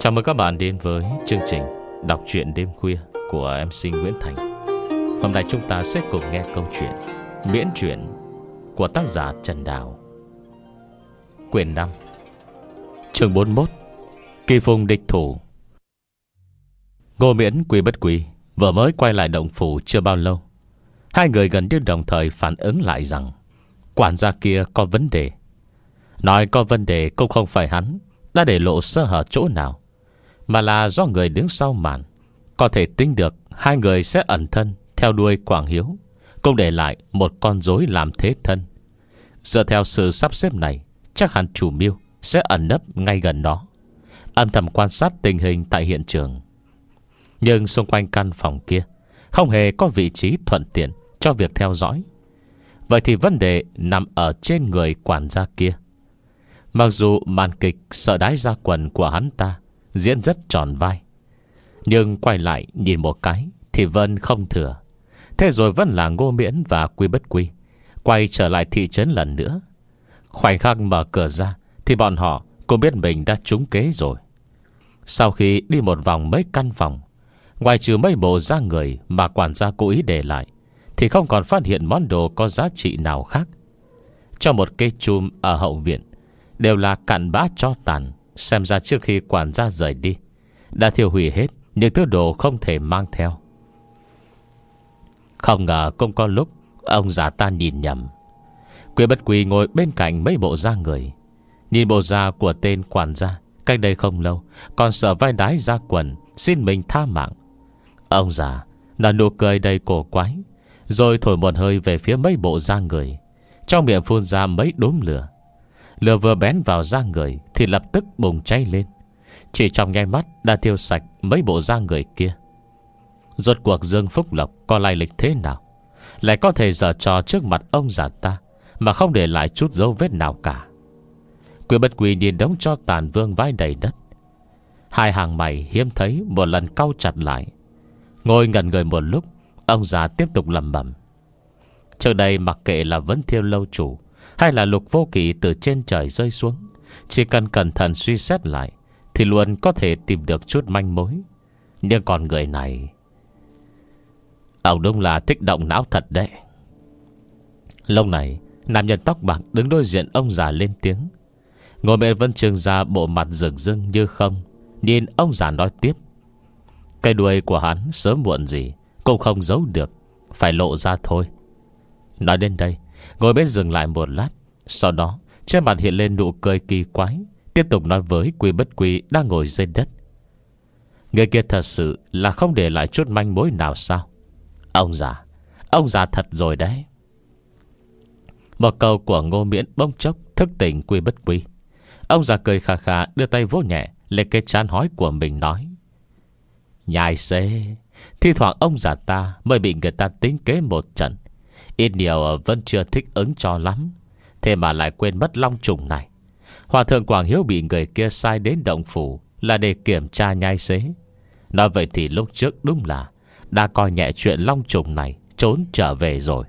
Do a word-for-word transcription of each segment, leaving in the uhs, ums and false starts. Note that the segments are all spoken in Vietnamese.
Chào mừng các bạn đến với chương trình đọc truyện đêm khuya của em xê Nguyễn Thành. Hôm nay chúng ta sẽ cùng nghe câu chuyện Miễn truyện của tác giả Trần Đào, quyển năm, chương bốn mươi mốt, Kỳ phùng địch thủ. Ngô Miễn, Quy Bất Quy vừa mới quay lại động phủ chưa bao lâu, hai người gần như đồng thời phản ứng lại rằng quản gia kia có vấn đề. Nói có vấn đề cũng không phải hắn đã để lộ sơ hở chỗ nào, mà là do người đứng sau màn có thể tính được hai người sẽ ẩn thân theo đuôi Quảng Hiếu, cũng để lại một con rối làm thế thân. Dựa theo sự sắp xếp này, chắc hẳn chủ mưu sẽ ẩn nấp ngay gần đó, âm thầm quan sát tình hình tại hiện trường. Nhưng xung quanh căn phòng kia không hề có vị trí thuận tiện cho việc theo dõi. Vậy thì vấn đề nằm ở trên người quản gia kia. Mặc dù màn kịch sợ đái ra quần của hắn ta diễn rất tròn vai, nhưng quay lại nhìn một cái thì Vân không thừa. Thế rồi vẫn là Ngô Miễn và Quy Bất Quy quay trở lại thị trấn lần nữa. Khoảnh khắc mở cửa ra thì bọn họ cũng biết mình đã trúng kế rồi. Sau khi đi một vòng mấy căn phòng, ngoài trừ mấy bộ da người mà quản gia cố ý để lại, thì không còn phát hiện món đồ có giá trị nào khác. Trong một cây chum ở hậu viện đều là cặn bã tro tàn. Xem ra trước khi quản gia rời đi đã thiêu hủy hết những thứ đồ không thể mang theo. Không ngờ cũng có lúc ông già ta nhìn nhầm. Quy Bất Quy ngồi bên cạnh mấy bộ da người, nhìn bộ da của tên quản gia cách đây không lâu còn sợ vai đái ra quần xin mình tha mạng. Ông già nở nụ cười đầy cổ quái, rồi thổi một hơi về phía mấy bộ da người, trong miệng phun ra mấy đốm lửa. Lửa vừa bén vào da người thì lập tức bùng cháy lên, chỉ trong nháy mắt đã thiêu sạch mấy bộ da người kia. Rốt cuộc Dương Phúc Lộc có lai lịch thế nào, lại có thể giở trò trước mặt ông già ta mà không để lại chút dấu vết nào cả. Quy Bất Quy nhìn đống tro tàn vương vãi đầy đất, hai hàng mày hiếm thấy một lần cau chặt lại. Ngồi ngẩn người một lúc, ông già tiếp tục lẩm bẩm: trước đây mặc kệ là Vấn Thiên lâu chủ hay là Lục Vô Kỵ từ trên trời rơi xuống, chỉ cần cẩn thận suy xét lại thì luôn có thể tìm được chút manh mối. Nhưng còn người này, ông đúng là thích động não thật đấy. Lúc này, nam nhân tóc bạc đứng đối diện ông già lên tiếng. Ngồi Miễn vẫn trưng ra bộ mặt rừng rưng như không, nhìn ông già nói tiếp. Cái đuôi của hắn sớm muộn gì cũng không giấu được, phải lộ ra thôi. Nói đến đây, Ngồi Miễn dừng lại một lát, sau đó trên mặt hiện lên nụ cười kỳ quái, tiếp tục nói với Quy Bất Quy đang ngồi dưới đất. Người kia thật sự là không để lại chút manh mối nào sao? Ông già, ông già thật rồi đấy. Một câu của Ngô Miễn bỗng chốc thức tỉnh Quy Bất Quy. Ông già cười khà khà, đưa tay vỗ nhẹ lên cái trán hói của mình nói: nhai xế, thi thoảng ông già ta mới bị người ta tính kế một trận, ít nhiều vẫn chưa thích ứng cho lắm. Thế mà lại quên mất long trùng này. Hòa thượng Quảng Hiếu bị người kia sai đến động phủ là để kiểm tra nhai xế. Nói vậy thì lúc trước đúng là đã coi nhẹ chuyện long trùng này, trốn trở về rồi.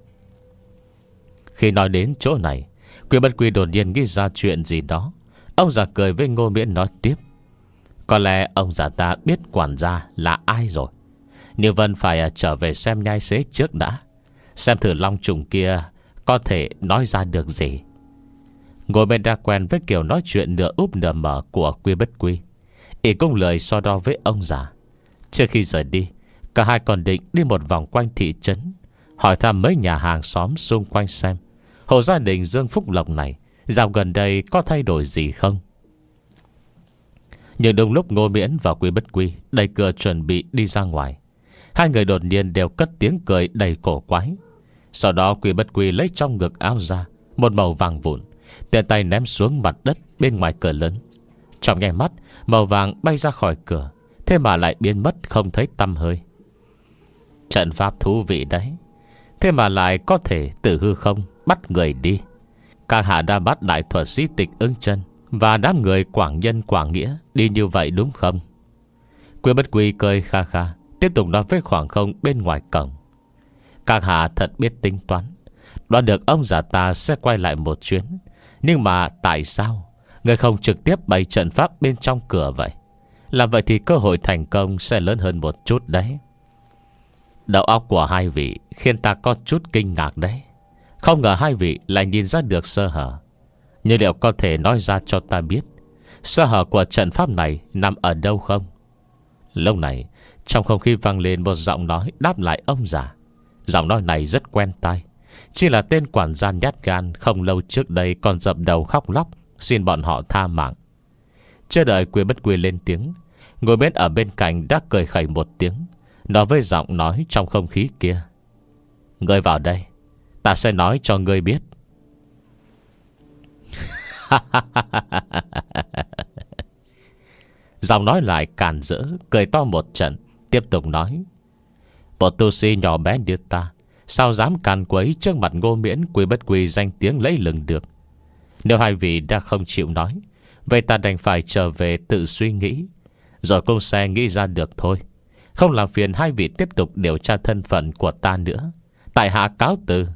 Khi nói đến chỗ này, Quy Bất Quy đột nhiên nghĩ ra chuyện gì đó. Ông già cười với Ngô Miễn nói tiếp: có lẽ ông già ta biết quản gia là ai rồi. Nếu Vân phải trở về xem nhai xế trước đã, xem thử long trùng kia có thể nói ra được gì. Ngồi bên đã quen với kiểu nói chuyện nửa úp nửa mở của Quy Bất Quy, ý cũng lười so đo với ông già. Trước khi rời đi, cả hai còn định đi một vòng quanh thị trấn, hỏi thăm mấy nhà hàng xóm xung quanh xem hộ gia đình Dương Phúc Lộc này dạo gần đây có thay đổi gì không. Nhưng đúng lúc Ngô Miễn và Quy Bất Quy đẩy cửa chuẩn bị đi ra ngoài, hai người đột nhiên đều cất tiếng cười đầy cổ quái. Sau đó Quy Bất Quy lấy trong ngực áo ra một màu vàng vụn, tiện tay ném xuống mặt đất bên ngoài cửa lớn. Trong nháy mắt, màu vàng bay ra khỏi cửa, thế mà lại biến mất không thấy tăm hơi. Trận pháp thú vị đấy, thế mà lại có thể từ hư không bắt người đi. Các hạ đã bắt đại thuật sĩ Tịch Ưng Chân và đám người Quảng Nhân Quảng Nghĩa đi như vậy đúng không? Quy Bất Quy cười kha kha, tiếp tục nói với khoảng không bên ngoài cổng: các hạ thật biết tính toán, đoán được ông già ta sẽ quay lại một chuyến. Nhưng mà tại sao người không trực tiếp bày trận pháp bên trong cửa vậy? Làm vậy thì cơ hội thành công sẽ lớn hơn một chút đấy. Đầu óc của hai vị khiến ta có chút kinh ngạc đấy. Không ngờ hai vị lại nhìn ra được sơ hở. Nhưng liệu có thể nói ra cho ta biết sơ hở của trận pháp này nằm ở đâu không? Lúc này trong không khí vang lên một giọng nói đáp lại ông già. Giọng nói này rất quen tai. Chỉ là tên quản gia nhát gan không lâu trước đây còn dập đầu khóc lóc xin bọn họ tha mạng. Chưa đợi Quy Bất Quy lên tiếng, ngồi bên ở bên cạnh đã cười khẩy một tiếng, nói với giọng nói trong không khí kia: "Ngươi vào đây, ta sẽ nói cho ngươi biết." Giọng nói lại càn rỡ, cười to một trận, tiếp tục nói: "Một tu sĩ nhỏ bé như ta, sao dám càn quấy trước mặt Ngô Miễn, Quy Bất Quy danh tiếng lấy lừng được. Nếu hai vị đã không chịu nói, vậy ta đành phải trở về tự suy nghĩ, rồi cũng sẽ nghĩ ra được thôi. Không làm phiền hai vị tiếp tục điều tra thân phận của ta nữa. Tại hạ cáo từ."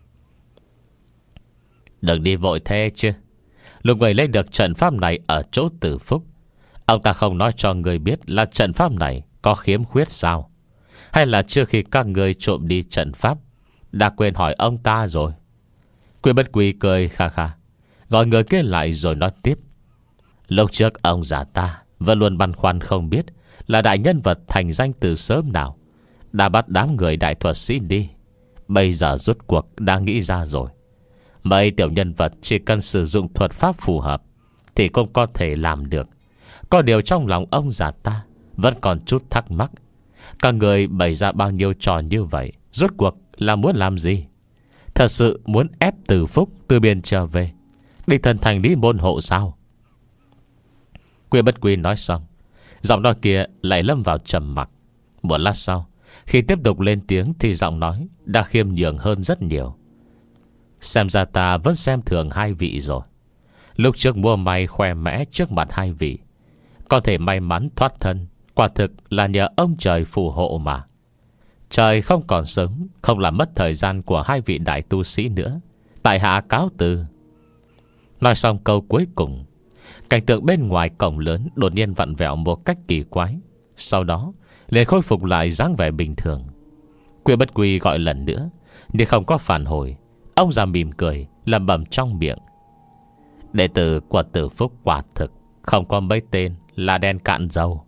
"Đừng đi vội thế chứ. Lúc người lấy được trận pháp này ở chỗ Tử Phúc, ông ta không nói cho người biết là trận pháp này có khiếm khuyết sao? Hay là trước khi các người trộm đi trận pháp đã quên hỏi ông ta rồi?" Quy Bất Quy cười kha kha, gọi người kia lại rồi nói tiếp: "Lúc trước ông già ta vẫn luôn băn khoăn không biết là đại nhân vật thành danh từ sớm nào đã bắt đám người đại thuật sĩ đi. Bây giờ rốt cuộc đã nghĩ ra rồi. Mấy tiểu nhân vật chỉ cần sử dụng thuật pháp phù hợp thì cũng có thể làm được. Có điều trong lòng ông già ta vẫn còn chút thắc mắc. Các người bày ra bao nhiêu trò như vậy, rốt cuộc là muốn làm gì? Thật sự muốn ép Từ Phúc từ biên trở về đi thần thành Lý Môn hộ sao?" Quy Bất Quy nói xong, giọng nói kia lại lâm vào trầm mặc. Một lát sau, khi tiếp tục lên tiếng thì giọng nói đã khiêm nhường hơn rất nhiều. "Xem ra ta vẫn xem thường hai vị rồi. Lúc trước mua may khoe mẽ trước mặt hai vị, có thể may mắn thoát thân, quả thực là nhờ ông trời phù hộ mà. Trời không còn sớm, không làm mất thời gian của hai vị đại tu sĩ nữa. Tại hạ cáo từ." Nói xong câu cuối cùng, cảnh tượng bên ngoài cổng lớn đột nhiên vặn vẹo một cách kỳ quái, sau đó liền khôi phục lại dáng vẻ bình thường. Quy Bất Quy gọi lần nữa nhưng không có phản hồi. Ông già mỉm cười lẩm bẩm trong miệng: "Đệ tử của Tử Phúc quả thực không có mấy tên là đen cạn dầu."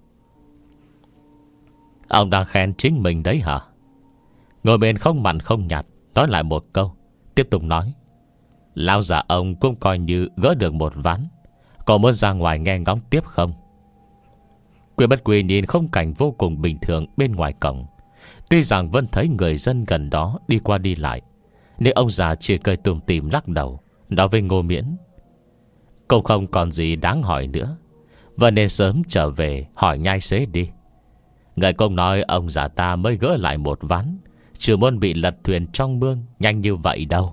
"Ông đang khen chính mình đấy hả?" Ngồi bên không mặn không nhạt nói lại một câu, tiếp tục nói: "Lão già ông cũng coi như gỡ được một ván. Có muốn ra ngoài nghe ngóng tiếp không?" Quy Bất Quy nhìn khung cảnh vô cùng bình thường bên ngoài cổng. Tuy rằng vẫn thấy người dân gần đó đi qua đi lại, nhưng ông già chỉ cười tủm tỉm lắc đầu, nói với Ngô Miễn: "Cũng không còn gì đáng hỏi nữa, và nên sớm trở về hỏi nhai xế đi. Người cũng nói ông già ta mới gỡ lại một ván, chưa muốn bị lật thuyền trong mương nhanh như vậy đâu."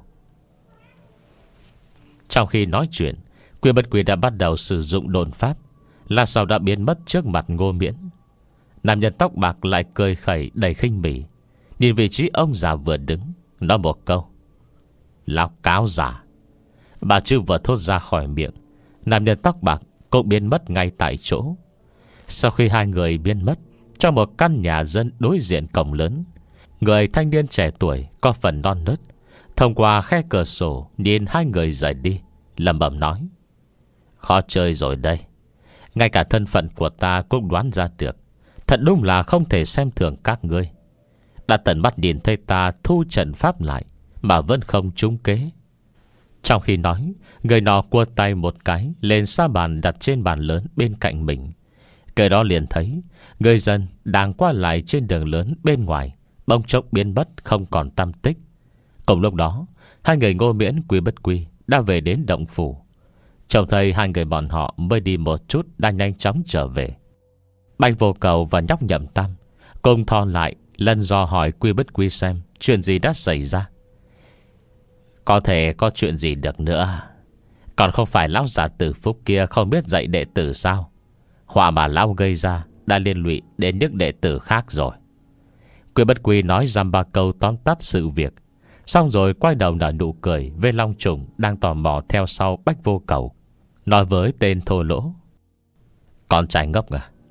Trong khi nói chuyện, Quy Bất Quy đã bắt đầu sử dụng độn pháp, là sau đã biến mất trước mặt Ngô Miễn. Nam nhân tóc bạc lại cười khẩy đầy khinh bỉ, nhìn vị trí ông già vừa đứng, nói một câu: "Lão cáo già." Bà chữ vừa thốt ra khỏi miệng, nam nhân tóc bạc cũng biến mất ngay tại chỗ. Sau khi hai người biến mất trong một căn nhà dân đối diện cổng lớn, người thanh niên trẻ tuổi có phần non nớt thông qua khe cửa sổ nhìn hai người rời đi, lẩm bẩm nói: "Khó chơi rồi đây. Ngay cả thân phận của ta cũng đoán ra được. Thật đúng là không thể xem thường các ngươi. Đã tận mắt nhìn thấy ta thu trận pháp lại mà vẫn không trúng kế." Trong khi nói, người nọ cua tay một cái lên sa bàn đặt trên bàn lớn bên cạnh mình. Cái đó liền thấy người dân đang qua lại trên đường lớn bên ngoài bỗng chốc biến mất không còn tăm tích. Cùng lúc đó, hai người Ngô Miễn, Quy Bất Quy đã về đến động phủ. Trông thấy hai người bọn họ mới đi một chút đã nhanh chóng trở về. Bạch Vô Cầu và nhóc Nhậm Tam cùng thò lại lần dò hỏi Quy Bất Quy xem chuyện gì đã xảy ra. "Có thể có chuyện gì được nữa? Còn không phải lão già Tử Phúc kia không biết dạy đệ tử sao? Họa mà lão gây ra đã liên lụy đến những đệ tử khác rồi." Quy Bất Quy nói dăm ba câu tóm tắt sự việc, xong rồi quay đầu nở nụ cười với Long Trùng đang tò mò theo sau Bách Vô Cầu, nói với tên thô lỗ: "Con trai ngốc à,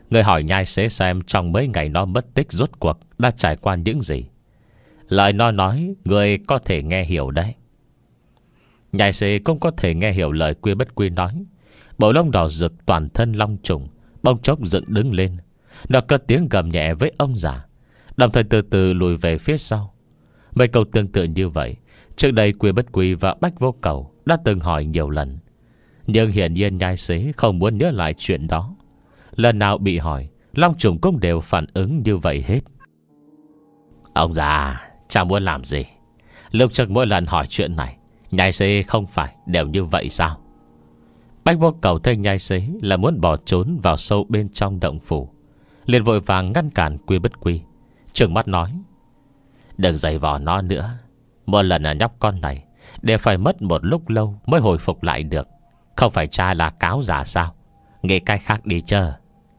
Người hỏi nhai xế xem trong mấy ngày nó mất tích rốt cuộc đã trải qua những gì. Lời nó nói người có thể nghe hiểu đấy. Nhai xế cũng có thể nghe hiểu lời Quy Bất Quy nói. Bộ lông đỏ rực toàn thân long trùng bông chốc dựng đứng lên. Nó cất tiếng gầm nhẹ với ông già, đồng thời từ từ lùi về phía sau. Mấy câu tương tự như vậy trước đây Quy Bất Quy và Bách Vô Cầu đã từng hỏi nhiều lần, nhưng hiển nhiên nhai xế không muốn nhớ lại chuyện đó. Lần nào bị hỏi, long trùng cũng đều phản ứng như vậy hết. Ông già, chả muốn làm gì? Lúc trước mỗi lần hỏi chuyện này, nhai xế không phải đều như vậy sao? Bách Vô Cầu thấy nhai xế là muốn bỏ trốn vào sâu bên trong động phủ, liền vội vàng ngăn cản Quy Bất Quy, trừng mắt nói: đừng giày vò nó nữa. Một lần là nhóc con này đều phải mất một lúc lâu mới hồi phục lại được. Không phải cha là cáo giả sao? Nghĩ cách khác đi chờ.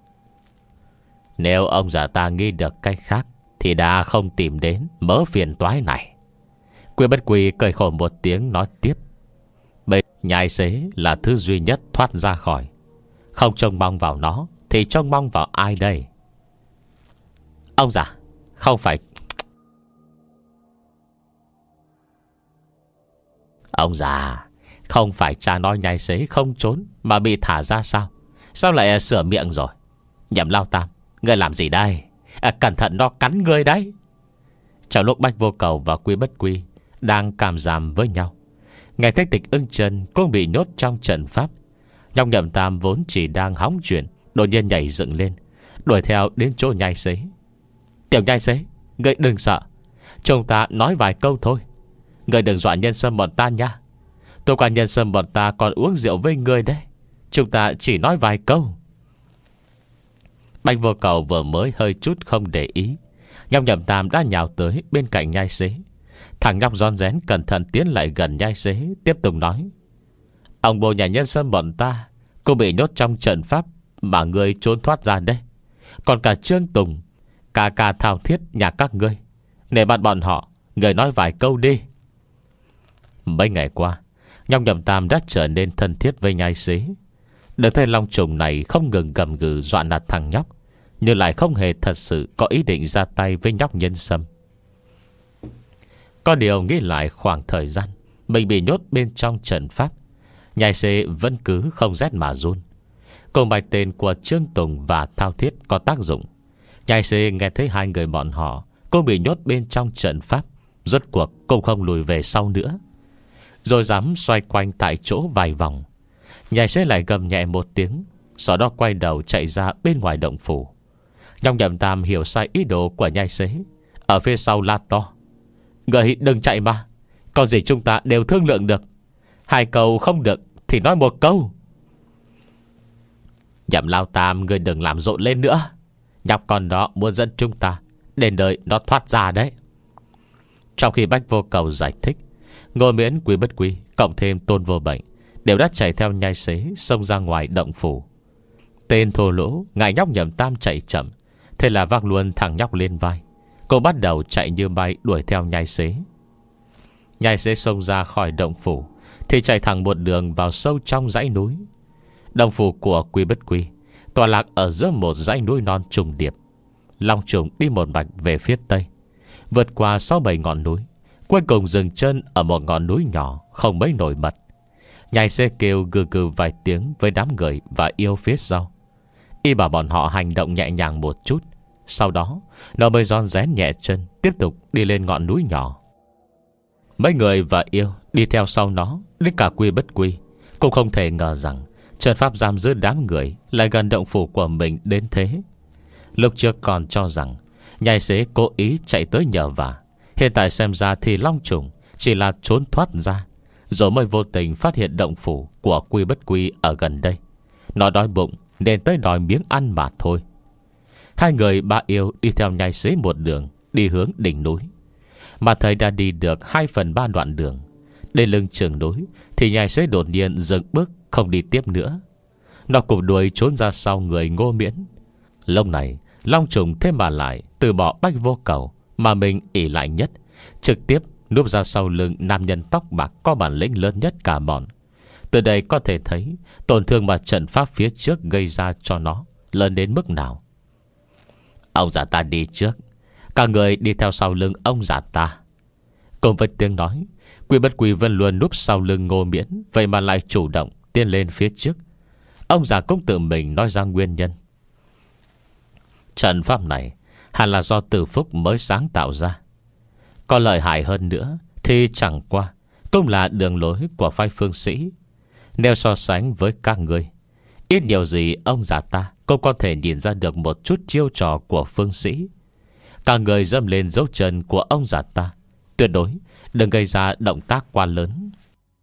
Nếu ông già ta nghĩ được cách khác thì đã không tìm đến mớ phiền toái này. Quy Bất Quy cười khổ một tiếng nói tiếp: bây nhai xế là thứ duy nhất thoát ra khỏi. Không trông mong vào nó thì trông mong vào ai đây? Ông già, không phải Ông già, không phải cha nói nhai xế không trốn mà bị thả ra sao? Sao lại sửa miệng rồi? Nhậm Lao Tam, ngươi làm gì đây? À, cẩn thận nó cắn ngươi đấy. Trong lúc Bách Vô Cầu và Quy Bất Quy đang càm giảm với nhau, nghe thấy Tịch Ưng Chân cũng bị nhốt trong trận pháp, Nhong Nhậm Tam vốn chỉ đang hóng chuyện đột nhiên nhảy dựng lên, đuổi theo đến chỗ nhai xế. Tiểu nhai xế, ngươi đừng sợ, chúng ta nói vài câu thôi. Ngươi đừng dọa nhân sâm bọn ta nha. Tôi qua nhân sâm bọn ta còn uống rượu với ngươi đấy. Chúng ta chỉ nói vài câu. Bách Vô Cầu vừa mới hơi chút không để ý, Nhong Nhậm Tam đã nhào tới bên cạnh nhai xế. Thằng nhóc rón rén cẩn thận tiến lại gần nhai xế, tiếp tục nói: ông bồ nhà nhân sâm bọn ta cũng bị nhốt trong trận pháp mà ngươi trốn thoát ra đây. Còn cả Trương Tùng, cả cả Thao Thiết nhà các ngươi, để bắt bọn họ, người nói vài câu đi. Mấy ngày qua, Nhong Nhậm Tam đã trở nên thân thiết với nhai xế. Được thấy long trùng này không ngừng gầm gừ dọa nạt thằng nhóc, nhưng lại không hề thật sự có ý định ra tay với nhóc nhân sâm. Có điều nghĩ lại khoảng thời gian mình bị nhốt bên trong trận pháp, nhai xế vẫn cứ không rét mà run. Cùng bài tên của Trương Tùng và Thao Thiết có tác dụng, nhai xế nghe thấy hai người bọn họ cũng bị nhốt bên trong trận pháp, rốt cuộc cũng không lùi về sau nữa, rồi dám xoay quanh tại chỗ vài vòng. Nhai xế lại gầm nhẹ một tiếng, sau đó quay đầu chạy ra bên ngoài động phủ. Nhong Nhậm Tam hiểu sai ý đồ của nhai xế, ở phía sau la to: người đừng chạy mà, có gì chúng ta đều thương lượng được. Hai câu không được thì nói một câu. Nhậm Lao Tam, người đừng làm rộn lên nữa. Nhóc con đó muốn dẫn chúng ta đến đời nó thoát ra đấy. Trong khi Bách Vô Cầu giải thích, Ngô Miễn, Quy Bất Quy cộng thêm Tôn Vô Bệnh đều đã chạy theo nhai xế xông ra ngoài động phủ. Tên thô lỗ ngại nhóc Nhậm Tam chạy chậm, thế là vác luôn thằng nhóc lên vai. Cô bắt đầu chạy như bay đuổi theo nhai xế. Nhai xế xông ra khỏi động phủ thì chạy thẳng một đường vào sâu trong dãy núi. Động phủ của Quy Bất Quy tọa lạc ở giữa một dãy núi non trùng điệp. Long trùng đi một mạch về phía tây, vượt qua sáu bảy ngọn núi, cuối cùng dừng chân ở một ngọn núi nhỏ không mấy nổi bật. Nhai xế kêu gừ gừ vài tiếng với đám người và yêu phía sau, y bảo bọn họ hành động nhẹ nhàng một chút. Sau đó nó mới ron rén nhẹ chân tiếp tục đi lên ngọn núi nhỏ. Mấy người và yêu đi theo sau nó, đến cả Quy Bất Quy cũng không thể ngờ rằng trận pháp giam giữ đám người lại gần động phủ của mình đến thế. Lúc trước còn cho rằng nhai xế cố ý chạy tới nhờ vả, hiện tại xem ra thì long trùng chỉ là trốn thoát ra, rồi mới vô tình phát hiện động phủ của Quy Bất Quy ở gần đây. Nó đói bụng nên tới đòi miếng ăn mà thôi. Hai người ba yêu đi theo nhai xế một đường đi hướng đỉnh núi, mà thấy đã đi được hai phần ba đoạn đường. Đến lưng chừng núi thì nhai xế đột nhiên dừng bước không đi tiếp nữa. Nó cụp đuôi trốn ra sau người Ngô Miễn. Lúc này long trùng thêm mà lại từ bỏ Bách Vô Cầu mà mình ỷ lại nhất, trực tiếp núp ra sau lưng nam nhân tóc bạc có bản lĩnh lớn nhất cả bọn. Từ đây có thể thấy tổn thương mà trận pháp phía trước gây ra cho nó lớn đến mức nào. Ông già ta đi trước, cả người đi theo sau lưng ông già ta. Cùng với tiếng nói, Quy Bất Quy vẫn luôn núp sau lưng Ngô Miễn, vậy mà lại chủ động tiến lên phía trước. Ông già cũng tự mình nói ra nguyên nhân. Trận pháp này hẳn là do Từ Phúc mới sáng tạo ra. Có lợi hại hơn nữa thì chẳng qua cũng là đường lối của phái Phương Sĩ. Nếu so sánh với các người, ít nhiều gì ông già ta cũng có thể nhìn ra được một chút chiêu trò của Phương Sĩ. Cả người dâm lên dấu chân của ông già ta, tuyệt đối đừng gây ra động tác quá lớn.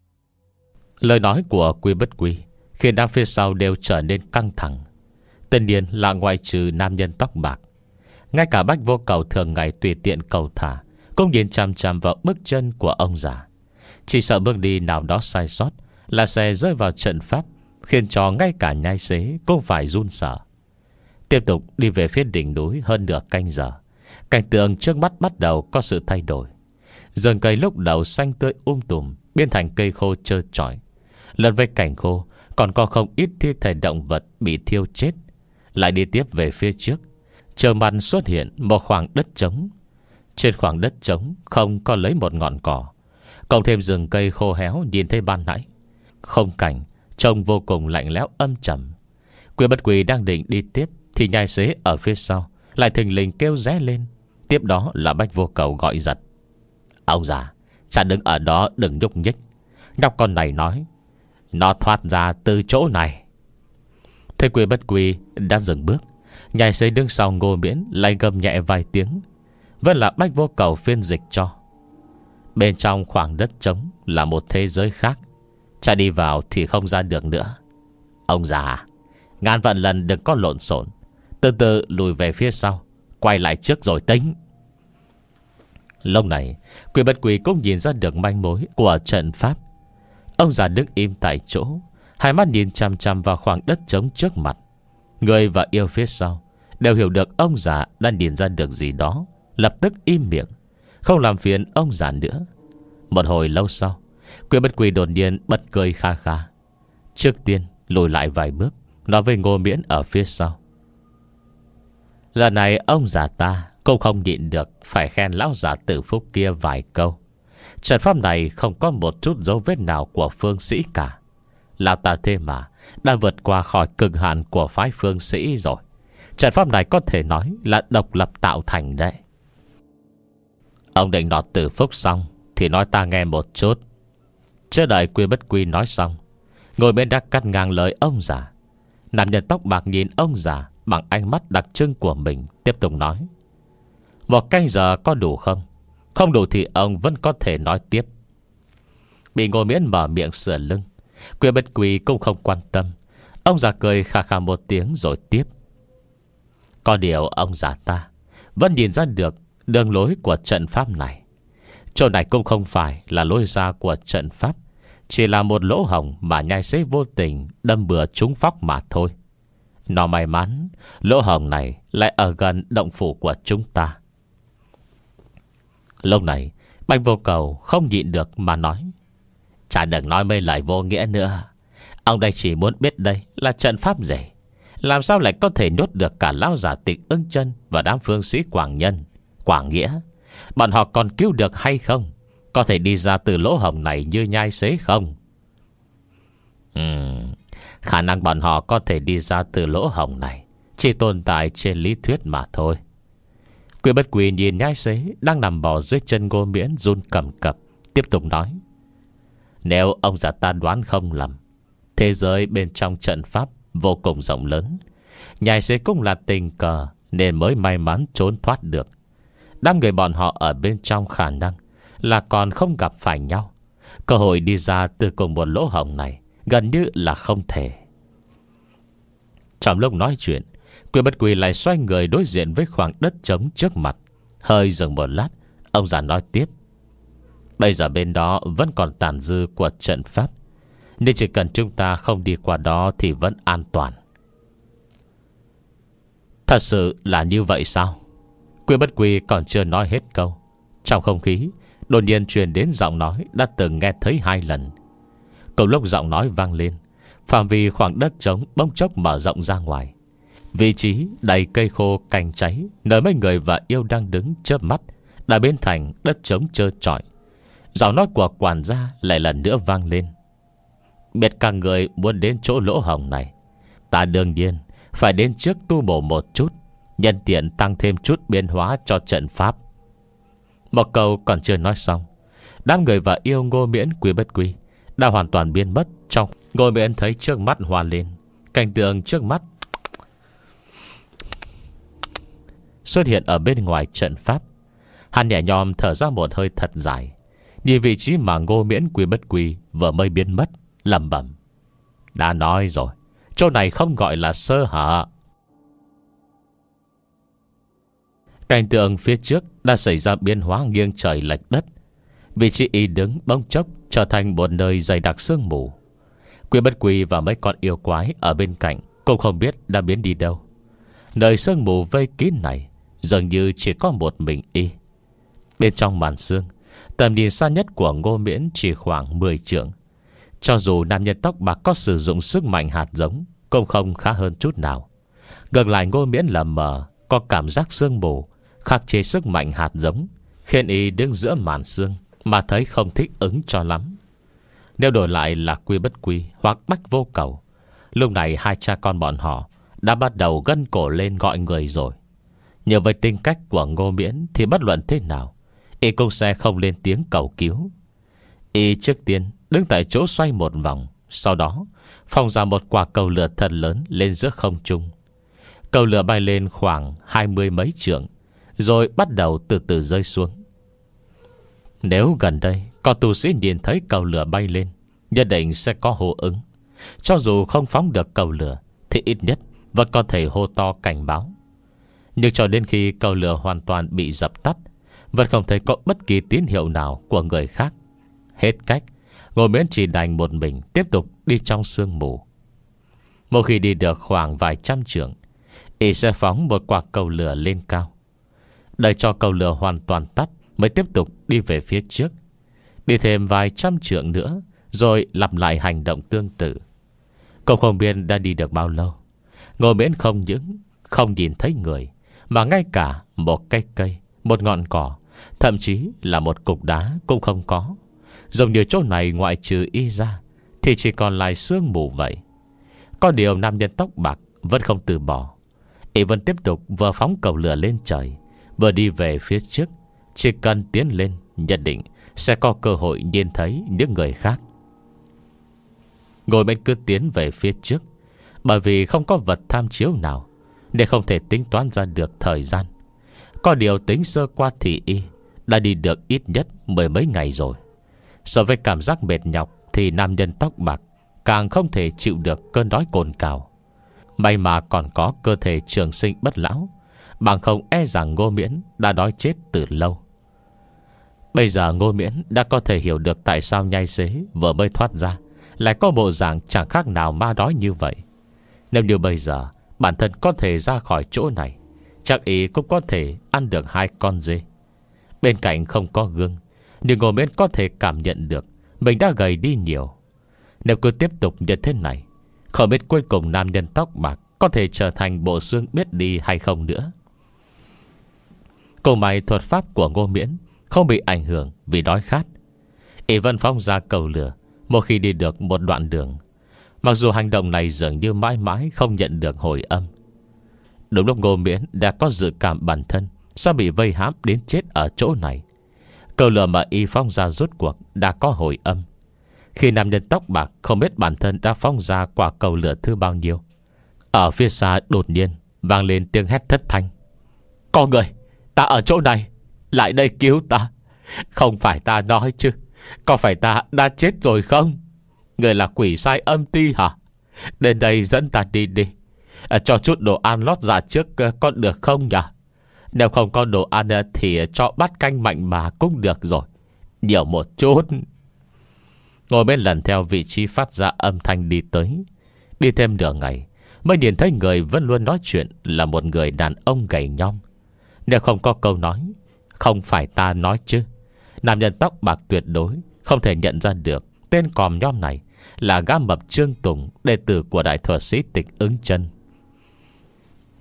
Lời nói của Quy Bất Quy khiến đám phía sau đều trở nên căng thẳng. Tất nhiên là ngoại trừ nam nhân tóc bạc, ngay cả Bách Vô Cầu thường ngày tùy tiện cầu thả cũng nhìn chằm chằm vào bước chân của ông già. Chỉ sợ bước đi nào đó sai sót là sẽ rơi vào trận pháp, khiến cho ngay cả nhai xế cũng phải run sợ. Tiếp tục đi về phía đỉnh núi hơn nửa canh giờ, cảnh tượng trước mắt bắt đầu có sự thay đổi. Rừng cây lúc đầu xanh tươi um tùm biến thành cây khô trơ trọi. Lần với cảnh khô còn có không ít thi thể động vật bị thiêu chết. Lại đi tiếp về phía trước, chờ mặt xuất hiện một khoảng đất trống. Trên khoảng đất trống không có lấy một ngọn cỏ, cộng thêm rừng cây khô héo nhìn thấy ban nãy, không cảnh trông vô cùng lạnh lẽo âm trầm. Quy Bất Quy đang định đi tiếp thì nhai xế ở phía sau lại thình lình kêu ré lên. Tiếp đó là Bách Vô Cầu gọi giật: Ông già, chả đứng ở đó đừng nhúc nhích. Nhóc con này nói nó thoát ra từ chỗ này. Thế Quy Bất Quy đã dừng bước, nhai xế đứng sau Ngô Miễn lại gầm nhẹ vài tiếng. Vẫn là Bách Vô Cầu phiên dịch cho. Bên trong khoảng đất trống là một thế giới khác, chả đi vào thì không ra được nữa. Ông già, ngàn vạn lần đừng có lộn xộn, từ từ lùi về phía sau, quay lại trước rồi tính. Lúc này Quy Bất Quy cũng nhìn ra được manh mối của trận pháp. Ông già đứng im tại chỗ, hai mắt nhìn chằm chằm vào khoảng đất trống trước mặt. Người và yêu phía sau đều hiểu được ông già đang nhìn ra được gì đó, lập tức im miệng, không làm phiền ông già nữa. Một hồi lâu sau, Quy Bất Quy đột nhiên bật cười kha kha. Trước tiên lùi lại vài bước, nói với Ngô Miễn ở phía sau: Lần này ông già ta cũng không nhịn được phải khen lão già Tử Phúc kia vài câu. Trận pháp này không có một chút dấu vết nào của Phương Sĩ cả. Lão ta thế mà đã vượt qua khỏi cực hạn của phái Phương Sĩ rồi. Trận pháp này có thể nói là độc lập tạo thành đấy. Ông định nói Tử Phúc xong thì nói ta nghe một chút. Chưa đợi Quy Bất Quy nói xong, ngồi bên đã cắt ngang lời ông già. Nam nhân tóc bạc nhìn ông già bằng ánh mắt đặc trưng của mình, tiếp tục nói: Một canh giờ có đủ không? Không đủ thì ông vẫn có thể nói tiếp. Bị Ngô Miễn mở miệng sửa lưng, Quy Bất Quy cũng không quan tâm. Ông già cười khà khà một tiếng rồi tiếp: Có điều ông già ta vẫn nhìn ra được đường lối của trận pháp này. Chỗ này cũng không phải là lối ra của trận pháp, chỉ là một lỗ hổng mà nhai xế vô tình đâm bừa trúng phóc mà thôi. Nó may mắn lỗ hổng này lại ở gần động phủ của chúng ta. Lúc này Bách Vô Cầu không nhịn được mà nói: Chả đừng nói mấy lời vô nghĩa nữa. Ông đây chỉ muốn biết đây là trận pháp gì, làm sao lại có thể nhốt được cả lão giả Tịch Ưng Chân và đám Phương Sĩ Quảng Nhân, Quảng Nghĩa. Bọn họ còn cứu được hay không? Có thể đi ra từ lỗ hổng này như nhai xế không? Ừm, khả năng bọn họ có thể đi ra từ lỗ hổng này chỉ tồn tại trên lý thuyết mà thôi. Quy Bất Quy nhìn nhai xế đang nằm bò dưới chân Ngô Miễn run cầm cập, tiếp tục nói: Nếu ông già ta đoán không lầm, thế giới bên trong trận pháp vô cùng rộng lớn. Nhai xế cũng là tình cờ nên mới may mắn trốn thoát được. Đám người bọn họ ở bên trong khả năng là còn không gặp phải nhau. Cơ hội đi ra từ cùng một lỗ hổng này gần như là không thể. Trong lúc nói chuyện, Quy Bất Quy lại xoay người đối diện với khoảng đất trống trước mặt. Hơi dừng một lát, ông già nói tiếp: Bây giờ bên đó vẫn còn tàn dư của trận pháp, nên chỉ cần chúng ta không đi qua đó thì vẫn an toàn. Thật sự là như vậy sao? Quy Bất Quy còn chưa nói hết câu, trong không khí đột nhiên truyền đến giọng nói đã từng nghe thấy hai lần. Cùng lúc giọng nói vang lên, phạm vi khoảng đất trống bỗng chốc mở rộng ra ngoài. Vị trí đầy cây khô cành cháy, nơi mấy người và yêu đang đứng chớp mắt, đã biến thành đất trống trơ trọi. Giọng nói của quản gia lại lần nữa vang lên: biết các người muốn đến chỗ lỗ hổng này, ta đương nhiên phải đến trước tu bổ một chút, nhân tiện tăng thêm chút biến hóa cho trận pháp. Một câu còn chưa nói xong, đám người và yêu Ngô Miễn Quý Bất Quý đã hoàn toàn biến mất trong. Ngô Miễn thấy trước mắt hoa lên, cảnh tượng trước mắt xuất hiện ở bên ngoài trận pháp. Hắn nhẹ nhõm thở ra một hơi thật dài, nhìn vị trí mà Ngô Miễn Quý Bất Quý vừa mới biến mất, lẩm bẩm: đã nói rồi, chỗ này không gọi là sơ hở. Cảnh tượng phía trước đã xảy ra biến hóa nghiêng trời lệch đất. Vị trí y đứng bỗng chốc trở thành một nơi dày đặc sương mù. Quý Bất Quý và mấy con yêu quái ở bên cạnh cũng không biết đã biến đi đâu. Nơi sương mù vây kín này dường như chỉ có một mình y. Bên trong màn sương, tầm nhìn xa nhất của Ngô Miễn chỉ khoảng mười trượng. Cho dù nam nhân tóc bạc có sử dụng sức mạnh hạt giống, cũng không khá hơn chút nào. Ngược lại Ngô Miễn là mờ, có cảm giác sương mù khắc chế sức mạnh hạt giống, khiến y đứng giữa màn sương mà thấy không thích ứng cho lắm. Nếu đổi lại là Quý Bất Quý hoặc Bách Vô Cầu, lúc này hai cha con bọn họ đã bắt đầu gân cổ lên gọi người rồi. Nhờ với tính cách của Ngô Miễn thì bất luận thế nào, y cũng sẽ không lên tiếng cầu cứu. Y trước tiên đứng tại chỗ xoay một vòng, sau đó phong ra một quả cầu lửa thật lớn lên giữa không trung. Cầu lửa bay lên khoảng hai mươi mấy trượng, rồi bắt đầu từ từ rơi xuống. Nếu gần đây có tu sĩ nhìn thấy cầu lửa bay lên, nhất định sẽ có hô ứng. Cho dù không phóng được cầu lửa thì ít nhất vẫn có thể hô to cảnh báo. Nhưng cho đến khi cầu lửa hoàn toàn bị dập tắt, vẫn không thấy có bất kỳ tín hiệu nào của người khác. Hết cách, Ngô Miễn chỉ đành một mình tiếp tục đi trong sương mù. Một khi đi được khoảng vài trăm trượng, y sẽ phóng một quả cầu lửa lên cao, đợi cho cầu lửa hoàn toàn tắt mới tiếp tục đi về phía trước. Đi thêm vài trăm trượng nữa, rồi lặp lại hành động tương tự. Cậu không biết đã đi được bao lâu. Ngô Miễn không những không nhìn thấy người, mà ngay cả một cây cây, một ngọn cỏ, thậm chí là một cục đá cũng không có. Giống như chỗ này ngoại trừ y ra thì chỉ còn lại sương mù vậy. Có điều nam nhân tóc bạc vẫn không từ bỏ. Y vẫn tiếp tục vừa phóng cầu lửa lên trời, vừa đi về phía trước. Chỉ cần tiến lên, nhất định sẽ có cơ hội nhìn thấy những người khác. Ngồi bên cứ tiến về phía trước, bởi vì không có vật tham chiếu nào nên không thể tính toán ra được thời gian. Có điều tính sơ qua thì y đã đi được ít nhất mười mấy ngày rồi. So với cảm giác mệt nhọc thì nam nhân tóc bạc càng không thể chịu được cơn đói cồn cào. May mà còn có cơ thể trường sinh bất lão, bằng không e rằng Ngô Miễn đã đói chết từ lâu. Bây giờ Ngô Miễn đã có thể hiểu được tại sao nhai xế vừa mới thoát ra lại có bộ dạng chẳng khác nào ma đói như vậy. Nếu như bây giờ bản thân có thể ra khỏi chỗ này, chắc ý cũng có thể ăn được hai con dê. Bên cạnh không có gương, nhưng Ngô Miễn có thể cảm nhận được mình đã gầy đi nhiều. Nếu cứ tiếp tục như thế này, không biết cuối cùng nam nhân tóc bạc có thể trở thành bộ xương biết đi hay không nữa. Cùng may thuật pháp của Ngô Miễn không bị ảnh hưởng vì đói khát. Y vẫn phóng ra cầu lửa một khi đi được một đoạn đường, mặc dù hành động này dường như mãi mãi không nhận được hồi âm. Đúng lúc Ngô Miễn đã có dự cảm bản thân sẽ bị vây hãm đến chết ở chỗ này, cầu lửa mà y phóng ra rốt cuộc đã có hồi âm. Khi nam nhân tóc bạc không biết bản thân đã phóng ra quả cầu lửa thứ bao nhiêu, ở phía xa đột nhiên vang lên tiếng hét thất thanh: "Có người, ta ở chỗ này, lại đây cứu ta. Không phải ta nói chứ, có phải ta đã chết rồi không? Người là quỷ sai âm ti hả? Đến đây dẫn ta đi đi, à, cho chút đồ ăn lót dạ trước có được không nhỉ? Nếu không có đồ ăn thì cho bát canh mạnh mà cũng được rồi, nhiều một chút." Ngồi bên lần theo vị trí phát ra âm thanh đi tới. Đi thêm nửa ngày mới nhìn thấy người vẫn luôn nói chuyện là một người đàn ông gầy nhom. Nếu không có câu nói "không phải ta nói chứ", nam nhân tóc bạc tuyệt đối không thể nhận ra được tên còm nhom này là gã mập Trương Tùng, đệ tử của đại thuật sĩ Tịch Ứng Chân.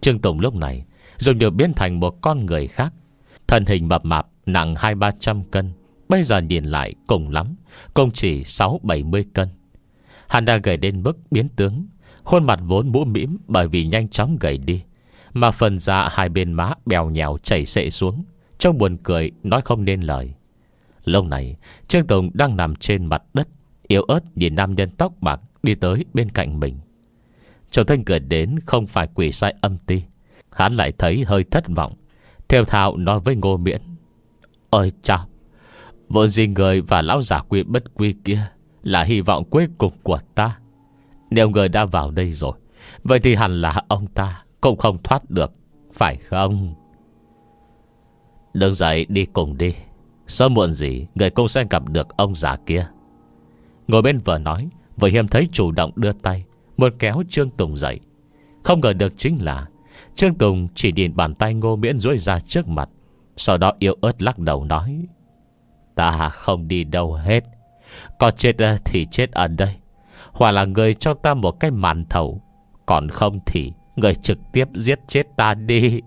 Trương Tùng lúc này dường như biến thành một con người khác. Thân hình mập mạp nặng hai ba trăm cân, bây giờ nhìn lại cùng lắm cũng chỉ sáu bảy mươi cân. Hắn đã gầy đến mức biến tướng. Khuôn mặt vốn mũm mĩm bởi vì nhanh chóng gầy đi, mà phần da hai bên má bèo nhèo chảy xệ xuống, trông buồn cười nói không nên lời. Lúc này Trương Tùng đang nằm trên mặt đất, yếu ớt nhìn nam nhân tóc bạc đi tới bên cạnh mình. Trông Thanh cười đến không phải quỷ sai âm ti. Hắn lại thấy hơi thất vọng, theo thạo nói với Ngô Miễn: Ôi chào, vốn gì người và lão giả quy bất quy kia là hy vọng cuối cùng của ta. Nếu người đã vào đây rồi, vậy thì hẳn là ông ta cũng không thoát được, phải không? Đứng dậy đi cùng đi, sớm muộn gì người cũng sẽ gặp được ông già kia. Ngồi bên vừa nói vừa hiếm thấy chủ động đưa tay muốn kéo Trương Tùng dậy. Không ngờ được chính là Trương Tùng chỉ nhìn bàn tay Ngô Miễn duỗi ra trước mặt, sau đó yếu ớt lắc đầu nói: Ta không đi đâu hết. Có chết thì chết ở đây, hoặc là người cho ta một cái màn thầu, còn không thì người trực tiếp giết chết ta đi.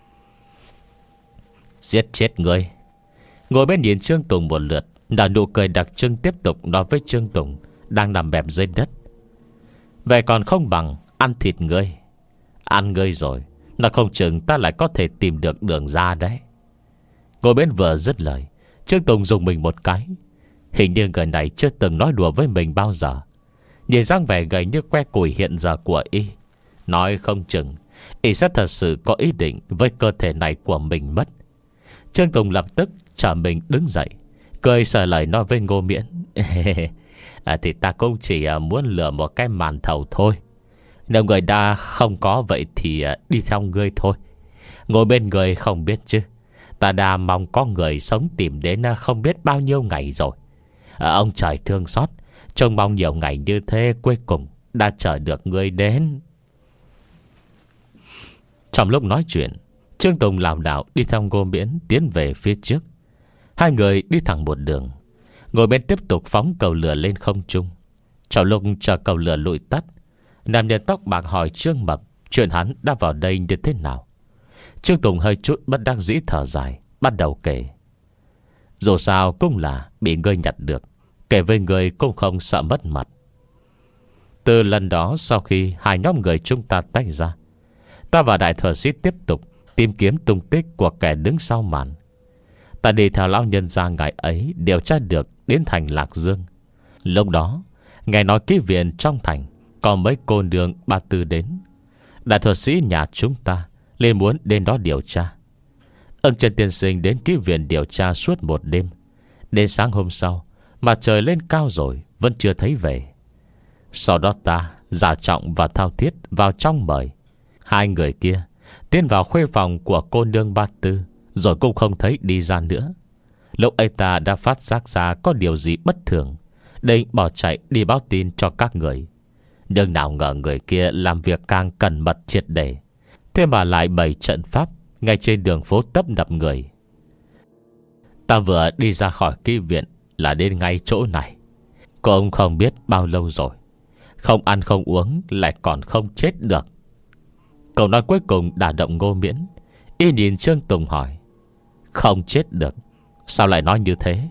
Giết chết người. Ngồi bên nhìn Trương Tùng một lượt, nở nụ cười đặc trưng, tiếp tục nói với Trương Tùng đang nằm bẹp dưới đất: Vậy còn không bằng ăn thịt ngươi. Ăn ngươi rồi, nó không chừng ta lại có thể tìm được đường ra đấy. Ngồi bên vừa dứt lời, Trương Tùng dùng mình một cái. Hình như người này chưa từng nói đùa với mình bao giờ. Nhìn dáng vẻ gầy như que củi hiện giờ của y, nói không chừng y sẽ thật sự có ý định với cơ thể này của mình mất. Trương Tùng lập tức trở mình đứng dậy, cười sờ lời nói với Ngô Miễn: à, Thì ta cũng chỉ muốn lừa một cái màn thầu thôi. Nếu người đã không có vậy thì đi theo ngươi thôi. Ngồi bên người không biết chứ, ta đã mong có người sống tìm đến không biết bao nhiêu ngày rồi. à, Ông trời thương xót, trông mong nhiều ngày như thế, cuối cùng đã chờ được ngươi đến. Trong lúc nói chuyện, Trương Tùng lảo đảo đi theo Ngô Miễn tiến về phía trước. Hai người đi thẳng một đường. Ngồi bên tiếp tục phóng cầu lửa lên không trung. Trong lúc chờ cầu lửa lụi tắt, nam nhân tóc bạc hỏi Trương Mập chuyện hắn đã vào đây như thế nào. Trương Tùng hơi chút bất đắc dĩ thở dài, bắt đầu kể: Dù sao cũng là bị ngươi nhặt được, kể với ngươi cũng không sợ mất mặt. Từ lần đó, sau khi hai nhóm người chúng ta tách ra, ta và Đại Thừa Sĩ tiếp tục tìm kiếm tung tích của kẻ đứng sau màn. Ta đi theo lão nhân gia ngày ấy điều tra được đến thành Lạc Dương. Lúc đó nghe nói ký viện trong thành có mấy cô nương Ba Tư đến. Đại Thừa Sĩ nhà chúng ta liền muốn đến đó điều tra. Ưng Trần tiên sinh đến ký viện điều tra suốt một đêm. Đến sáng hôm sau, mặt trời lên cao rồi vẫn chưa thấy về. Sau đó ta, Giả Trọng và Thao Thiết vào trong mời. Hai người kia tiến vào khuê phòng của cô nương Ba Tư, rồi cũng không thấy đi ra nữa. Lúc ấy ta đã phát giác ra có điều gì bất thường, định bỏ chạy đi báo tin cho các người. Nhưng nào ngờ người kia làm việc càng cẩn mật triệt để, thế mà lại bày trận pháp ngay trên đường phố tấp nập người. Ta vừa đi ra khỏi ký viện là đến ngay chỗ này. Cô ông không biết bao lâu rồi, không ăn không uống lại còn không chết được. Câu nói cuối cùng đả động Ngô Miễn. Y nhìn Trương Tùng hỏi: Không chết được, sao lại nói như thế?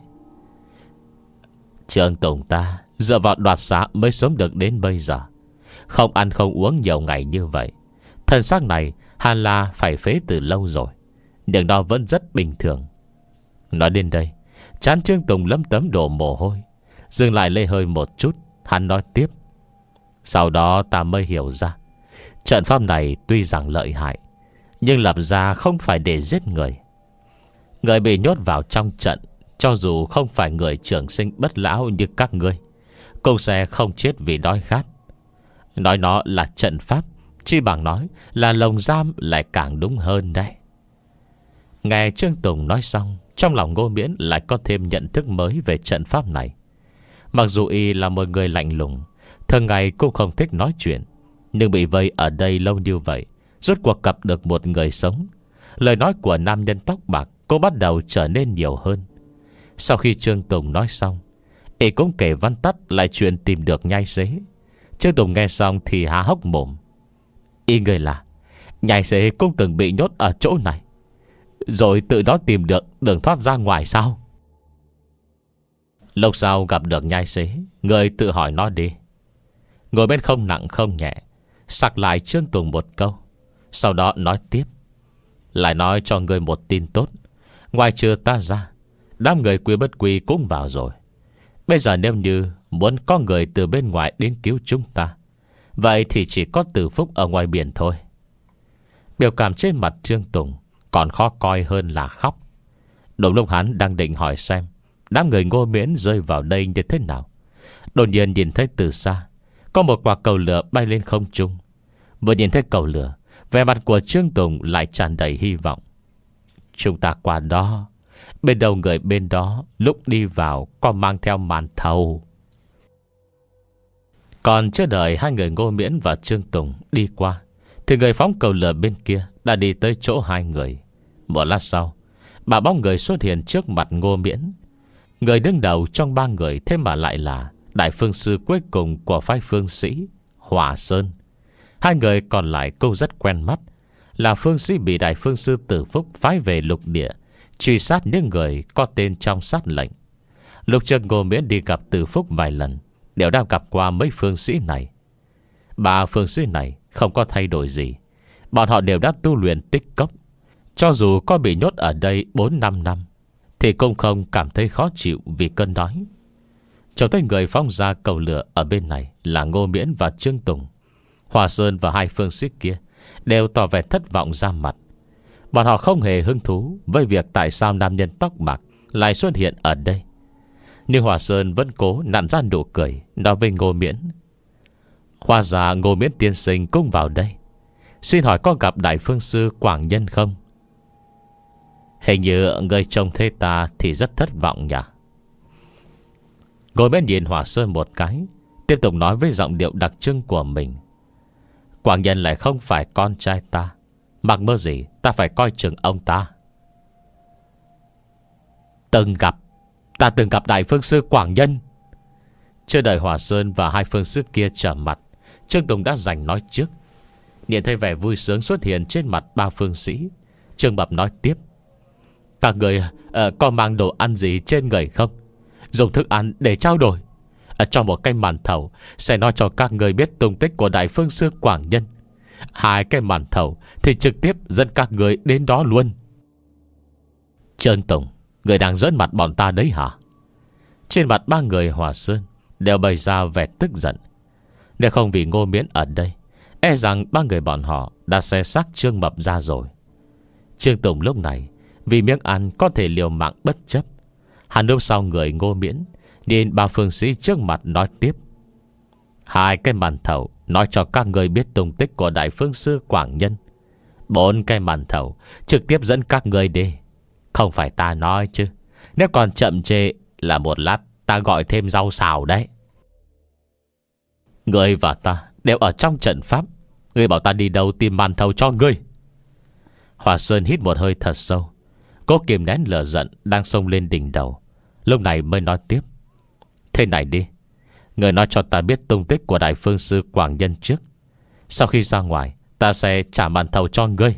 Trương Tùng ta dựa vào đoạt xá mới sống được đến bây giờ, không ăn không uống nhiều ngày như vậy. Thân xác này hẳn là phải phế từ lâu rồi, nhưng nó vẫn rất bình thường. Nói đến đây, trán Trương Tùng lấm tấm đổ mồ hôi. Dừng lại lê hơi một chút, hắn nói tiếp: Sau đó ta mới hiểu ra, trận pháp này tuy rằng lợi hại, nhưng lập ra không phải để giết người. Người bị nhốt vào trong trận, cho dù không phải người trường sinh bất lão như các ngươi, cũng sẽ không chết vì đói khát. Nói nó là trận pháp, chi bằng nói là lồng giam lại càng đúng hơn đấy. Nghe Trương Tùng nói xong, trong lòng Ngô Miễn lại có thêm nhận thức mới về trận pháp này. Mặc dù y là một người lạnh lùng, thường ngày cũng không thích nói chuyện, nhưng bị vây ở đây lâu như vậy, rốt cuộc gặp được một người sống. Lời nói của nam nhân tóc bạc cô bắt đầu trở nên nhiều hơn. Sau khi Trương Tùng nói xong, y cũng kể văn tắt lại chuyện tìm được nhai xế. Trương Tùng nghe xong thì há hốc mồm. Y người là Nhai xế cũng từng bị nhốt ở chỗ này, rồi tự nó tìm được đường thoát ra ngoài sao? Lúc sau gặp được nhai xế, người tự hỏi nó đi. Ngồi bên không nặng không nhẹ, sặc lại Trương Tùng một câu, sau đó nói tiếp. Lại nói cho người một tin tốt. Ngoài trừ ta ra, đám người Quy Bất Quy cũng vào rồi. Bây giờ nếu như muốn có người từ bên ngoài đến cứu chúng ta, vậy thì chỉ có Từ Phúc ở ngoài biển thôi. Biểu cảm trên mặt Trương Tùng còn khó coi hơn là khóc. Đúng lúc hắn đang định hỏi xem đám người Ngô Miễn rơi vào đây như thế nào, đột nhiên nhìn thấy từ xa có một quả cầu lửa bay lên không trung. Vừa nhìn thấy cầu lửa, vẻ mặt của Trương Tùng lại tràn đầy hy vọng. Chúng ta qua đó, bên đầu người bên đó lúc đi vào có mang theo màn thầu. Còn chưa đợi hai người Ngô Miễn và Trương Tùng đi qua, thì người phóng cầu lửa bên kia đã đi tới chỗ hai người. Một lát sau, ba bóng người xuất hiện trước mặt Ngô Miễn. Người đứng đầu trong ba người thế mà lại là đại phương sư cuối cùng của phái Phương Sĩ, Hỏa Sơn. Hai người còn lại cũng rất quen mắt, là phương sĩ bị đại phương sư Từ Phúc phái về lục địa truy sát những người có tên trong sát lệnh. Lúc trước Ngô Miễn đi gặp Từ Phúc vài lần, đều đã gặp qua mấy phương sĩ này. Ba phương sĩ này không có thay đổi gì. Bọn họ đều đã tu luyện tích cốc. Cho dù có bị nhốt ở đây bốn năm năm thì cũng không cảm thấy khó chịu vì cơn đói. Trông thấy người phóng ra cầu lửa ở bên này là Ngô Miễn và Trương Tùng, Hòa Sơn và hai phương sĩ kia đều tỏ vẻ thất vọng ra mặt. Bọn họ không hề hứng thú với việc tại sao nam nhân tóc bạc lại xuất hiện ở đây. Nhưng Hòa Sơn vẫn cố nặn ra nụ cười, nói với Ngô Miễn: Hóa ra Ngô Miễn tiên sinh cũng vào đây. Xin hỏi có gặp đại phương sư Quảng Nhân không? Hình như người trông thế ta thì rất thất vọng nhỉ? Ngô Miễn nhìn Hòa Sơn một cái, tiếp tục nói với giọng điệu đặc trưng của mình: Quảng Nhân lại không phải con trai ta, mặc mơ gì ta phải coi chừng ông ta. Từng gặp, ta từng gặp đại phương sư Quảng Nhân. Chưa đợi Hòa Sơn và hai phương sư kia trở mặt, Trương Tùng đã giành nói trước. Nhìn thấy vẻ vui sướng xuất hiện trên mặt ba phương sĩ, Trương Bập nói tiếp: Các người uh, có mang đồ ăn gì trên người không? Dùng thức ăn để trao đổi. Ở trong một cái màn thầu sẽ nói cho các người biết tung tích của đại phương sư Quảng Nhân. Hai cái màn thầu thì trực tiếp dẫn các người đến đó luôn. Trương Tùng, người đang giỡn mặt bọn ta đấy hả? Trên mặt ba người Hòa Sơn đều bày ra vẻ tức giận. Nếu không vì Ngô Miễn ở đây, e rằng ba người bọn họ đã xé xác Trương Mập ra rồi. Trương Tùng lúc này vì miếng ăn có thể liều mạng bất chấp. Hắn núp sau người Ngô Miễn, nhìn ba phương sĩ trước mặt nói tiếp: Hai cái màn thầu nói cho các người biết tung tích của đại phương sư Quảng Nhân. Bốn cái màn thầu trực tiếp dẫn các người đi. Không phải ta nói chứ, nếu còn chậm chê là một lát ta gọi thêm rau xào đấy. Ngươi và ta đều ở trong trận pháp, ngươi bảo ta đi đâu tìm màn thầu cho ngươi? Hòa Sơn hít một hơi thật sâu, cố kìm nén lửa giận đang xông lên đỉnh đầu. Lúc này mới nói tiếp: Thế này đi, người nói cho ta biết tung tích của đại phương sư Quảng Nhân trước. Sau khi ra ngoài, ta sẽ trả màn thầu cho ngươi.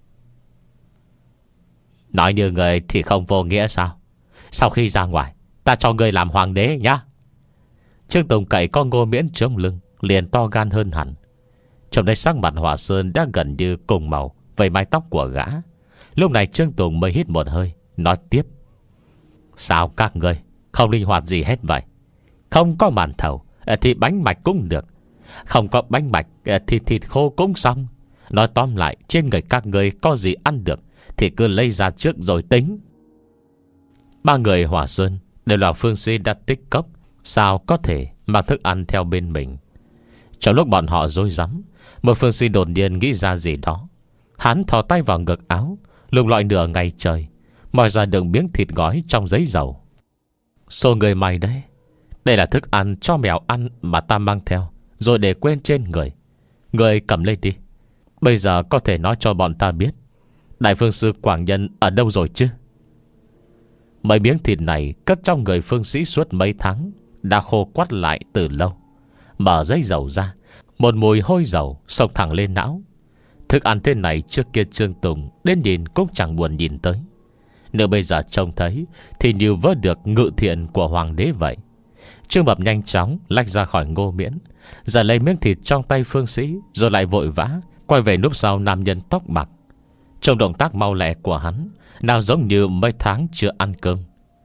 Nói như người thì không vô nghĩa sao? Sau khi ra ngoài, ta cho ngươi làm hoàng đế nhá. Trương Tùng cậy con Ngô Miễn chống lưng, liền to gan hơn hẳn. Trong đây sắc mặt Hòa Sơn đã gần như cùng màu với mái tóc của gã. Lúc này Trương Tùng mới hít một hơi, nói tiếp: Sao các ngươi không linh hoạt gì hết vậy? Không có màn thầu thì bánh mạch cũng được, không có bánh mạch thì thịt khô cũng xong. Nói tóm lại, trên người các ngươi có gì ăn được thì cứ lấy ra trước rồi tính. Ba người Hòa Sơn đều là phương sĩ đã tích cốc, sao có thể mang thức ăn theo bên mình. Trong lúc bọn họ rối rắm, một phương sĩ đột nhiên nghĩ ra gì đó. Hắn thò tay vào ngực áo, lục lọi nửa ngày trời, moi ra được miếng thịt gói trong giấy dầu. Xô người mày đấy, đây là thức ăn cho mèo ăn mà ta mang theo, rồi để quên trên người. Người cầm lên đi. Bây giờ có thể nói cho bọn ta biết đại phương sư Quảng Nhân ở đâu rồi chứ? Mấy miếng thịt này cất trong người phương sĩ suốt mấy tháng, đã khô quắt lại từ lâu. Mở giấy dầu ra, một mùi hôi dầu xông thẳng lên não. Thức ăn thế này trước kia Trương Tùng đến nhìn cũng chẳng buồn nhìn tới. Nếu bây giờ trông thấy thì như vớt được ngự thiện của hoàng đế vậy. Trương Mập nhanh chóng lách ra khỏi Ngô Miễn, giờ lấy miếng thịt trong tay Phương Sĩ, rồi lại vội vã quay về núp sau nam nhân tóc bạc. Trong động tác mau lẹ của hắn, nào giống như mấy tháng chưa ăn cơm.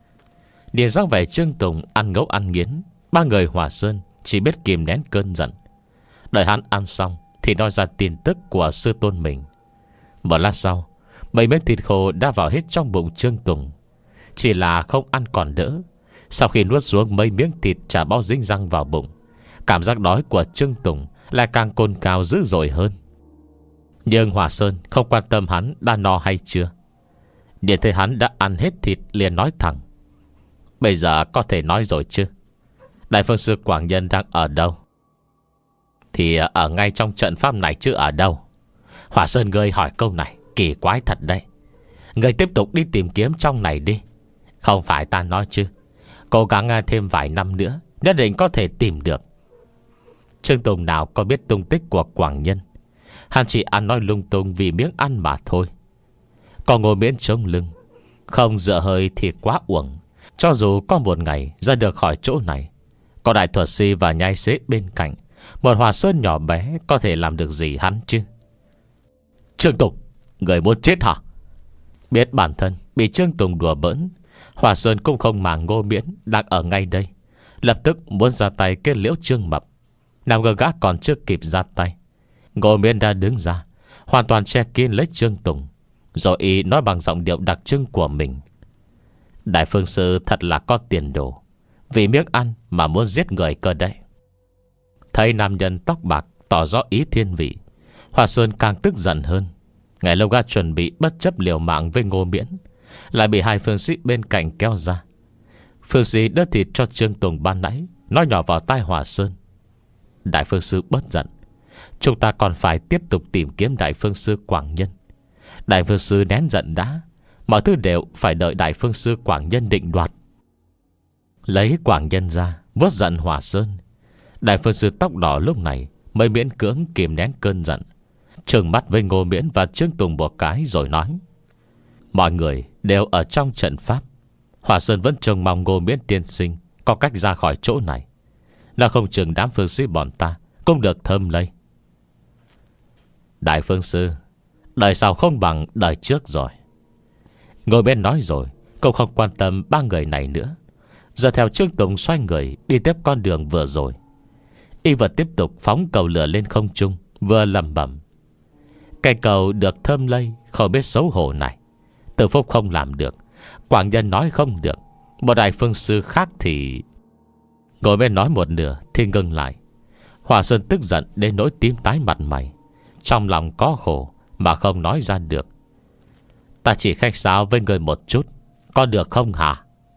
Điền dáng vẻ Trương Tùng ăn ngấu ăn nghiến. Ba người Hỏa Sơn chỉ biết kìm nén cơn giận. Đợi hắn ăn xong thì nói ra tin tức của sư tôn mình. Một lát sau, mấy miếng thịt khô đã vào hết trong bụng Trương Tùng. Chỉ là không ăn còn đỡ. Sau khi nuốt xuống mấy miếng thịt chả bao dính răng vào bụng, cảm giác đói của Trương Tùng lại càng cồn cào dữ dội hơn. Nhưng Hỏa Sơn không quan tâm hắn đã no hay chưa. Nhìn thấy hắn đã ăn hết thịt liền nói thẳng: bây giờ có thể nói rồi chứ? Đại Phương Sư Quảng Nhân đang ở đâu? Thì ở ngay trong trận pháp này chứ ở đâu. Hỏa Sơn ngươi hỏi câu này kỳ quái thật đấy. Ngươi tiếp tục đi tìm kiếm trong này đi. Không phải ta nói chứ, cố gắng thêm vài năm nữa nhất định có thể tìm được. Trương Tùng nào có biết tung tích của Quảng Nhân. Hắn chỉ ăn nói lung tung vì miếng ăn mà thôi. Còn Ngô Miễn chống lưng, không dựa hơi thì quá uổng. Cho dù có một ngày ra được khỏi chỗ này, có đại thuật sĩ và nhai xế bên cạnh, một Hỏa Sơn nhỏ bé có thể làm được gì hắn chứ? Trương Tùng, người muốn chết hả? Biết bản thân bị Trương Tùng đùa bỡn, Hỏa Sơn cũng không màng Ngô Miễn đang ở ngay đây, lập tức muốn ra tay kết liễu Trương Mập. Nào ngờ gã còn chưa kịp ra tay, Ngô Miễn đã đứng ra, hoàn toàn che kín lấy Trương Tùng, rồi y nói bằng giọng điệu đặc trưng của mình: Đại Phương Sư thật là có tiền đồ, vì miếng ăn mà muốn giết người cơ đấy. Thấy nam nhân tóc bạc tỏ rõ ý thiên vị, Hỏa Sơn càng tức giận hơn. Ngày lâu gã chuẩn bị bất chấp liều mạng với Ngô Miễn, lại bị hai phương sĩ bên cạnh kéo ra. Phương sĩ đớt thịt cho Trương Tùng ban nãy nói nhỏ vào tai Hỏa Sơn: Đại Phương Sư bớt giận, chúng ta còn phải tiếp tục tìm kiếm Đại Phương Sư Quảng Nhân. Đại Phương Sư nén giận đã, mọi thứ đều phải đợi Đại Phương Sư Quảng Nhân định đoạt. Lấy Quảng Nhân ra vuốt giận Hỏa Sơn, Đại Phương Sư tóc đỏ lúc này mới miễn cưỡng kìm nén cơn giận, trừng mắt với Ngô Miễn và Trương Tùng một cái rồi nói: Mọi người đều ở trong trận pháp. Hỏa Sơn vẫn trông mong Ngô Miễn tiên sinh có cách ra khỏi chỗ này. Nó không chừng đám phương sĩ bọn ta cũng được thơm lây. Đại Phương Sư, đời sau không bằng đời trước rồi. Ngô Miễn nói rồi cũng không quan tâm ba người này nữa, giờ theo Trương Tùng xoay người đi tiếp con đường vừa rồi. Y vật tiếp tục phóng cầu lửa lên không trung, vừa lẩm bẩm: Cây cầu được thơm lây không biết xấu hổ này, Từ Phúc không làm được, Quảng Nhân nói không được, một Đại Phương Sư khác thì... Ngồi bên nói một nửa thì ngừng lại. Hỏa Sơn tức giận đến nỗi tím tái mặt mày, trong lòng có khổ mà không nói ra được. Ta chỉ khách sáo với người một chút, có được không hả?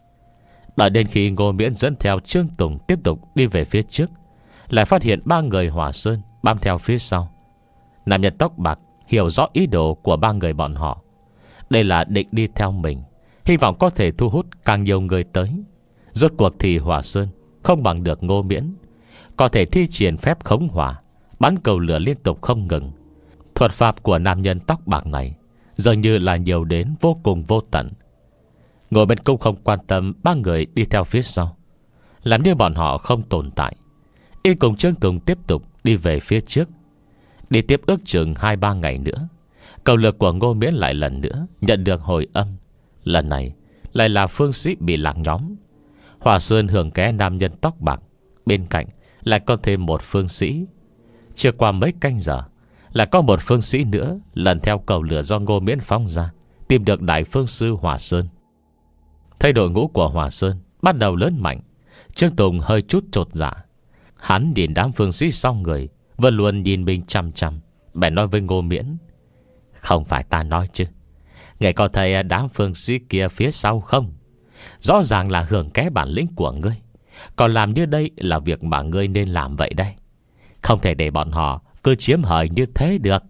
Đợi đến khi Ngô Miễn dẫn theo Trương Tùng tiếp tục đi về phía trước, lại phát hiện ba người Hỏa Sơn bám theo phía sau. Nam nhân tóc bạc hiểu rõ ý đồ của ba người bọn họ. Đây là định đi theo mình, hy vọng có thể thu hút càng nhiều người tới. Rốt cuộc thì Hỏa Sơn không bằng được Ngô Miễn, có thể thi triển phép khống hỏa, bắn cầu lửa liên tục không ngừng. Thuật pháp của nam nhân tóc bạc này dường như là nhiều đến vô cùng vô tận. Ngồi bên cung không quan tâm ba người đi theo phía sau, làm như bọn họ không tồn tại. Y cùng Trương Tùng tiếp tục đi về phía trước. Đi tiếp ước chừng hai ba ngày nữa, cầu lửa của Ngô Miễn lại lần nữa nhận được hồi âm. Lần này lại là phương sĩ bị lạc nhóm. Hỏa Sơn hưởng ké nam nhân tóc bạc, bên cạnh lại có thêm một phương sĩ. Chưa qua mấy canh giờ, lại có một phương sĩ nữa lần theo cầu lửa do Ngô Miễn phóng ra, tìm được Đại Phương Sư Hỏa Sơn. Thấy đội ngũ của Hỏa Sơn bắt đầu lớn mạnh, Trương Tùng hơi chút chột dạ. Hắn nhìn đám phương sĩ sau người vẫn luôn nhìn mình chăm chăm, bèn nói với Ngô Miễn: Không phải ta nói chứ, ngài có thấy đám phương sĩ kia phía sau không? Rõ ràng là hưởng ké bản lĩnh của ngươi, còn làm như đây là việc mà ngươi nên làm vậy đây. Không thể để bọn họ cứ chiếm hời như thế được.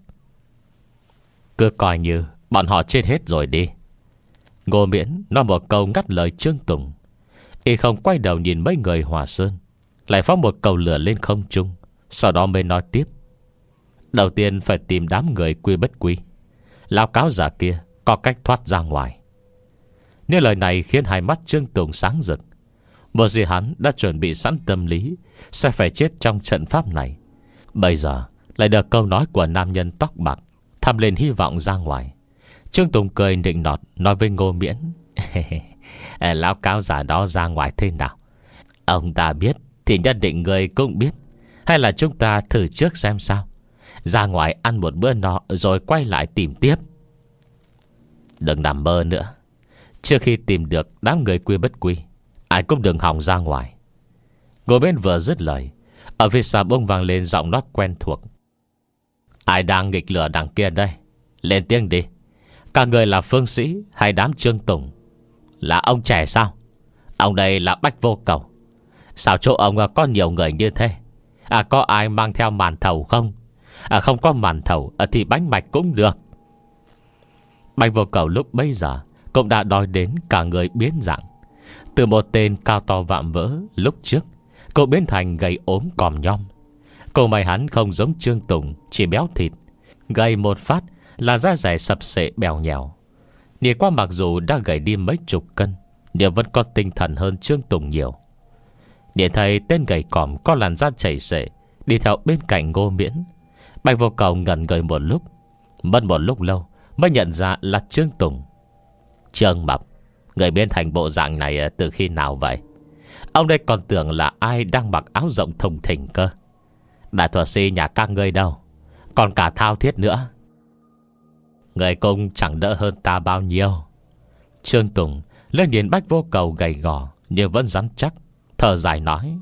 Cứ coi như bọn họ chết hết rồi đi. Ngô Miễn nói một câu ngắt lời Trương Tùng. Y không quay đầu nhìn mấy người Hỏa Sơn, lại phóng một cầu lửa lên không trung, sau đó mới nói tiếp: Đầu tiên phải tìm đám người quy bất quy. Lão cáo giả kia có cách thoát ra ngoài. Nếu lời này khiến hai mắt Trương Tùng sáng rực. Một gì hắn đã chuẩn bị sẵn tâm lý sẽ phải chết trong trận pháp này. Bây giờ lại được câu nói của nam nhân tóc bạc thăm lên hy vọng ra ngoài. Trương Tùng cười nịnh nọt nói với Ngô Miễn: Lão cáo giả đó ra ngoài thế nào? Ông ta biết thì nhất định người cũng biết. Hay là chúng ta thử trước xem sao? Ra ngoài ăn một bữa nọ rồi quay lại tìm tiếp. Đừng nằm mơ nữa. Trước khi tìm được đám người quy bất quy, ai cũng đừng hòng ra ngoài. Ngô Miễn vừa dứt lời, ở phía sau bỗng vang lên giọng nói quen thuộc: Ai đang nghịch lửa đằng kia đây? Lên tiếng đi. Các người là phương sĩ hay đám Trương Tùng? Là ông trẻ sao? Ông đây là Bách Vô Cầu. Sao chỗ ông có nhiều người như thế? À, có ai mang theo màn thầu không? À, không có màn thầu thì bánh mạch cũng được. Bách Vô Cầu lúc bấy giờ cũng đã đòi đến cả người biến dạng. Từ một tên cao to vạm vỡ lúc trước, cậu biến thành gầy ốm còm nhom. Cậu mày hắn không giống Trương Tùng, chỉ béo thịt. Gầy một phát là da dẻ sập sệ bèo nhèo. Nhìn qua mặc dù đã gầy đi mấy chục cân, nhưng vẫn có tinh thần hơn Trương Tùng nhiều. Nhìn thấy tên gầy còm có làn da chảy xệ đi theo bên cạnh Ngô Miễn, Bạch Vô Cầu ngẩn người một lúc. Mất một lúc lâu mới nhận ra là Trương Tùng. Trương Mập, người biến thành bộ dạng này từ khi nào vậy? Ông đây còn tưởng là ai đang mặc áo rộng thùng thình cơ. Đại thuật sĩ nhà các ngươi đâu? Còn cả Thao Thiết nữa. Người cũng chẳng đỡ hơn ta bao nhiêu. Trương Tùng lên nhìn Bách Vô Cầu gầy gò nhưng vẫn rắn chắc, thở dài nói: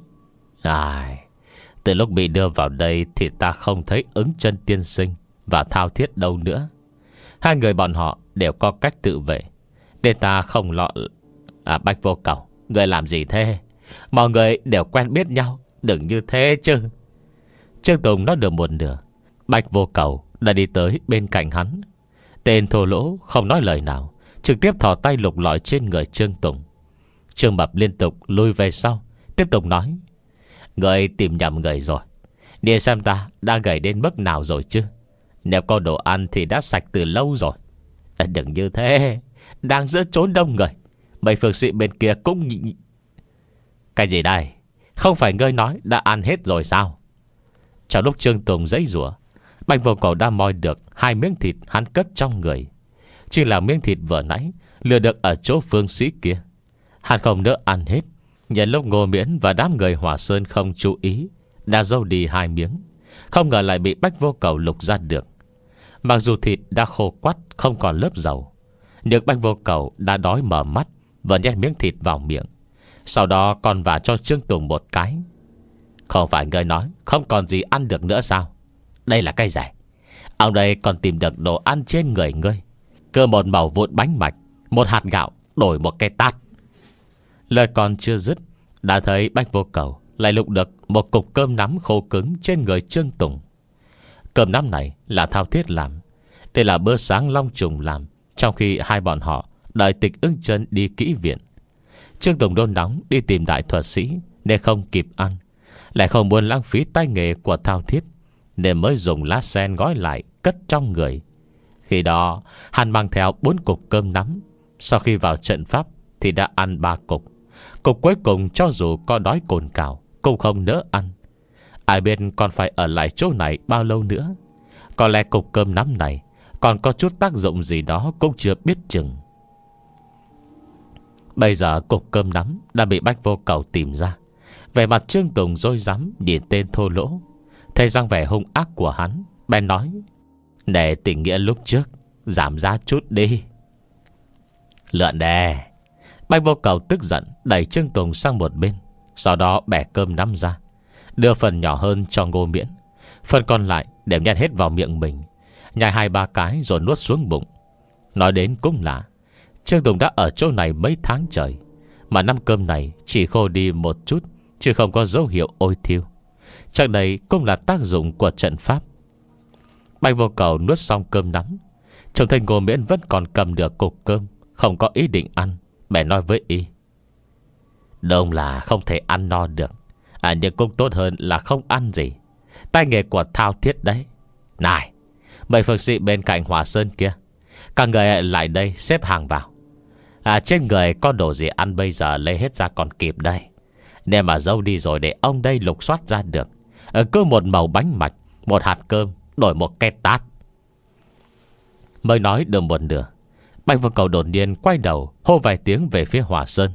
Ai, từ lúc bị đưa vào đây thì ta không thấy Ứng Chân tiên sinh và Thao Thiết đâu nữa. Hai người bọn họ đều có cách tự vệ, để ta không lo. À, Bách Vô Cầu, người làm gì thế? Mọi người đều quen biết nhau, đừng như thế chứ. Trương Tùng nói được một nửa, Bách Vô Cầu đã đi tới bên cạnh hắn. Tên thô lỗ không nói lời nào, trực tiếp thò tay lục lọi trên người Trương Tùng. Trương Mập liên tục lùi về sau, tiếp tục nói: Người tìm nhầm người rồi. Nhìn xem ta đã gầy đến mức nào rồi chứ. Nếu có đồ ăn thì đã sạch từ lâu rồi. À, đừng như thế. Đang giữa chốn đông người, mấy phương sĩ bên kia cũng nhị... Cái gì đây? Không phải ngươi nói đã ăn hết rồi sao? Trong lúc Trương Tùng giãy giụa, Bạch Vô Cầu đã moi được hai miếng thịt hắn cất trong người. Chỉ là miếng thịt vừa nãy lừa được ở chỗ phương sĩ kia. Hắn không nỡ ăn hết. Nhân lúc Ngô Miễn và đám người Hỏa Sơn không chú ý, đã dâu đi hai miếng. Không ngờ lại bị Bách Vô Cầu lục ra được. Mặc dù thịt đã khô quắt, không còn lớp dầu, nhưng Bách Vô Cầu đã đói mở mắt, và nhét miếng thịt vào miệng. Sau đó còn vả cho Trương Tùng một cái. Không phải ngươi nói không còn gì ăn được nữa sao? Đây là cái gì? Ông đây còn tìm được đồ ăn trên người ngươi. Cơ một mẩu vụn bánh mạch, một hạt gạo đổi một cái tát. Lời còn chưa dứt, đã thấy Bách Vô Cầu lại lục được một cục cơm nắm khô cứng trên người Trương Tùng. Cơm nắm này là Thao Thiết làm. Đây là bữa sáng Long Trùng làm trong khi hai bọn họ đợi Tịch Ưng Chân đi kỹ viện. Trương Tùng đôn nóng đi tìm đại thuật sĩ nên không kịp ăn, lại không muốn lãng phí tay nghề của Thao Thiết, nên mới dùng lá sen gói lại cất trong người. Khi đó hắn mang theo bốn cục cơm nắm. Sau khi vào trận pháp thì đã ăn ba cục. Cục cuối cùng cho dù có đói cồn cào cũng không nỡ ăn. Ai biết còn phải ở lại chỗ này bao lâu nữa. Có lẽ cục cơm nắm này còn có chút tác dụng gì đó cũng chưa biết chừng. Bây giờ cục cơm nắm đã bị Bách Vô Cầu tìm ra. Vẻ mặt Trương Tùng dối rắm nhìn tên thô lỗ. Thấy răng vẻ hung ác của hắn, bèn nói: Để tình nghĩa lúc trước giảm giá chút đi. Lượn đè. Bách Vô Cầu tức giận đẩy Trương Tùng sang một bên, sau đó bẻ cơm nắm ra, đưa phần nhỏ hơn cho Ngô Miễn, phần còn lại đem nhét hết vào miệng mình, nhai hai ba cái rồi nuốt xuống bụng. Nói đến cũng lạ, Trương Tùng đã ở chỗ này mấy tháng trời, mà năm cơm này chỉ khô đi một chút, chứ không có dấu hiệu ôi thiêu. Chắc đây cũng là tác dụng của trận pháp. Bạch Vô Cầu nuốt xong cơm nắm, trông thấy Ngô Miễn vẫn còn cầm được cục cơm, không có ý định ăn, bèn nói với y: Đông là không thể ăn no được, à, nhưng cũng tốt hơn là không ăn gì. Tay nghề của Thao Thiết đấy. Này, mấy phương sĩ bên cạnh Hòa Sơn kia, các người lại đây xếp hàng vào. À, trên người có đồ gì ăn bây giờ lấy hết ra còn kịp đây. Nếu mà dâu đi rồi để ông đây lục soát ra được, cứ một mẩu bánh mạch, một hạt cơm, đổi một cái tát. Mới nói được một nửa, Bạch Vô Cầu đột nhiên quay đầu hô vài tiếng về phía Hòa Sơn.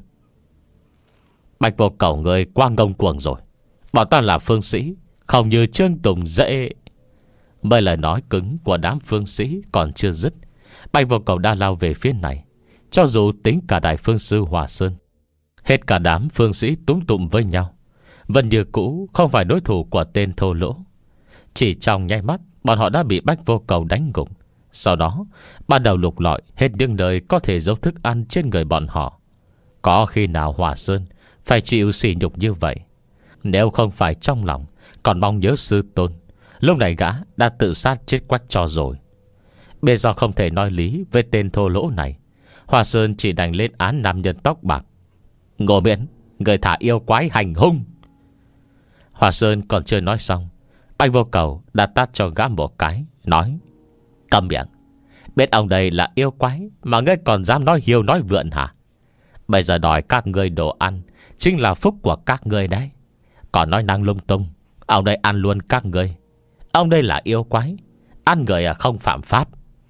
Bạch Vô Cầu, người qua ngông cuồng rồi. Bọn ta là phương sĩ, không như Trương Tùng dễ. Mấy lời nói cứng của đám phương sĩ còn chưa dứt, Bạch Vô Cầu đã lao về phía này. Cho dù tính cả đại phương sư Hòa Sơn, hết cả đám phương sĩ túm tụm với nhau, vẫn như cũ không phải đối thủ của tên thô lỗ. Chỉ trong nháy mắt, bọn họ đã bị Bạch Vô Cầu đánh gục. Sau đó ban đầu lục lọi hết những nơi có thể giấu thức ăn trên người bọn họ. Có khi nào Hòa Sơn phải chịu sỉ nhục như vậy? Nếu không phải trong lòng còn mong nhớ sư tôn, lúc này gã đã tự sát chết quách cho rồi. Bây giờ không thể nói lý với tên thô lỗ này, Hòa Sơn chỉ đành lên án nam nhân tóc bạc. Ngô Miễn, người thả yêu quái hành hung. Hòa Sơn còn chưa nói xong, Bạch Vô Cầu đã tát cho gã một cái, nói: Câm miệng. Biết ông đây là yêu quái mà ngươi còn dám nói hiêu nói vượn hả? Bây giờ đòi các ngươi đồ ăn chính là phúc của các ngươi đấy. Còn nói năng lung tung, ông đây ăn luôn các ngươi. Ông đây là yêu quái, ăn người không phạm pháp.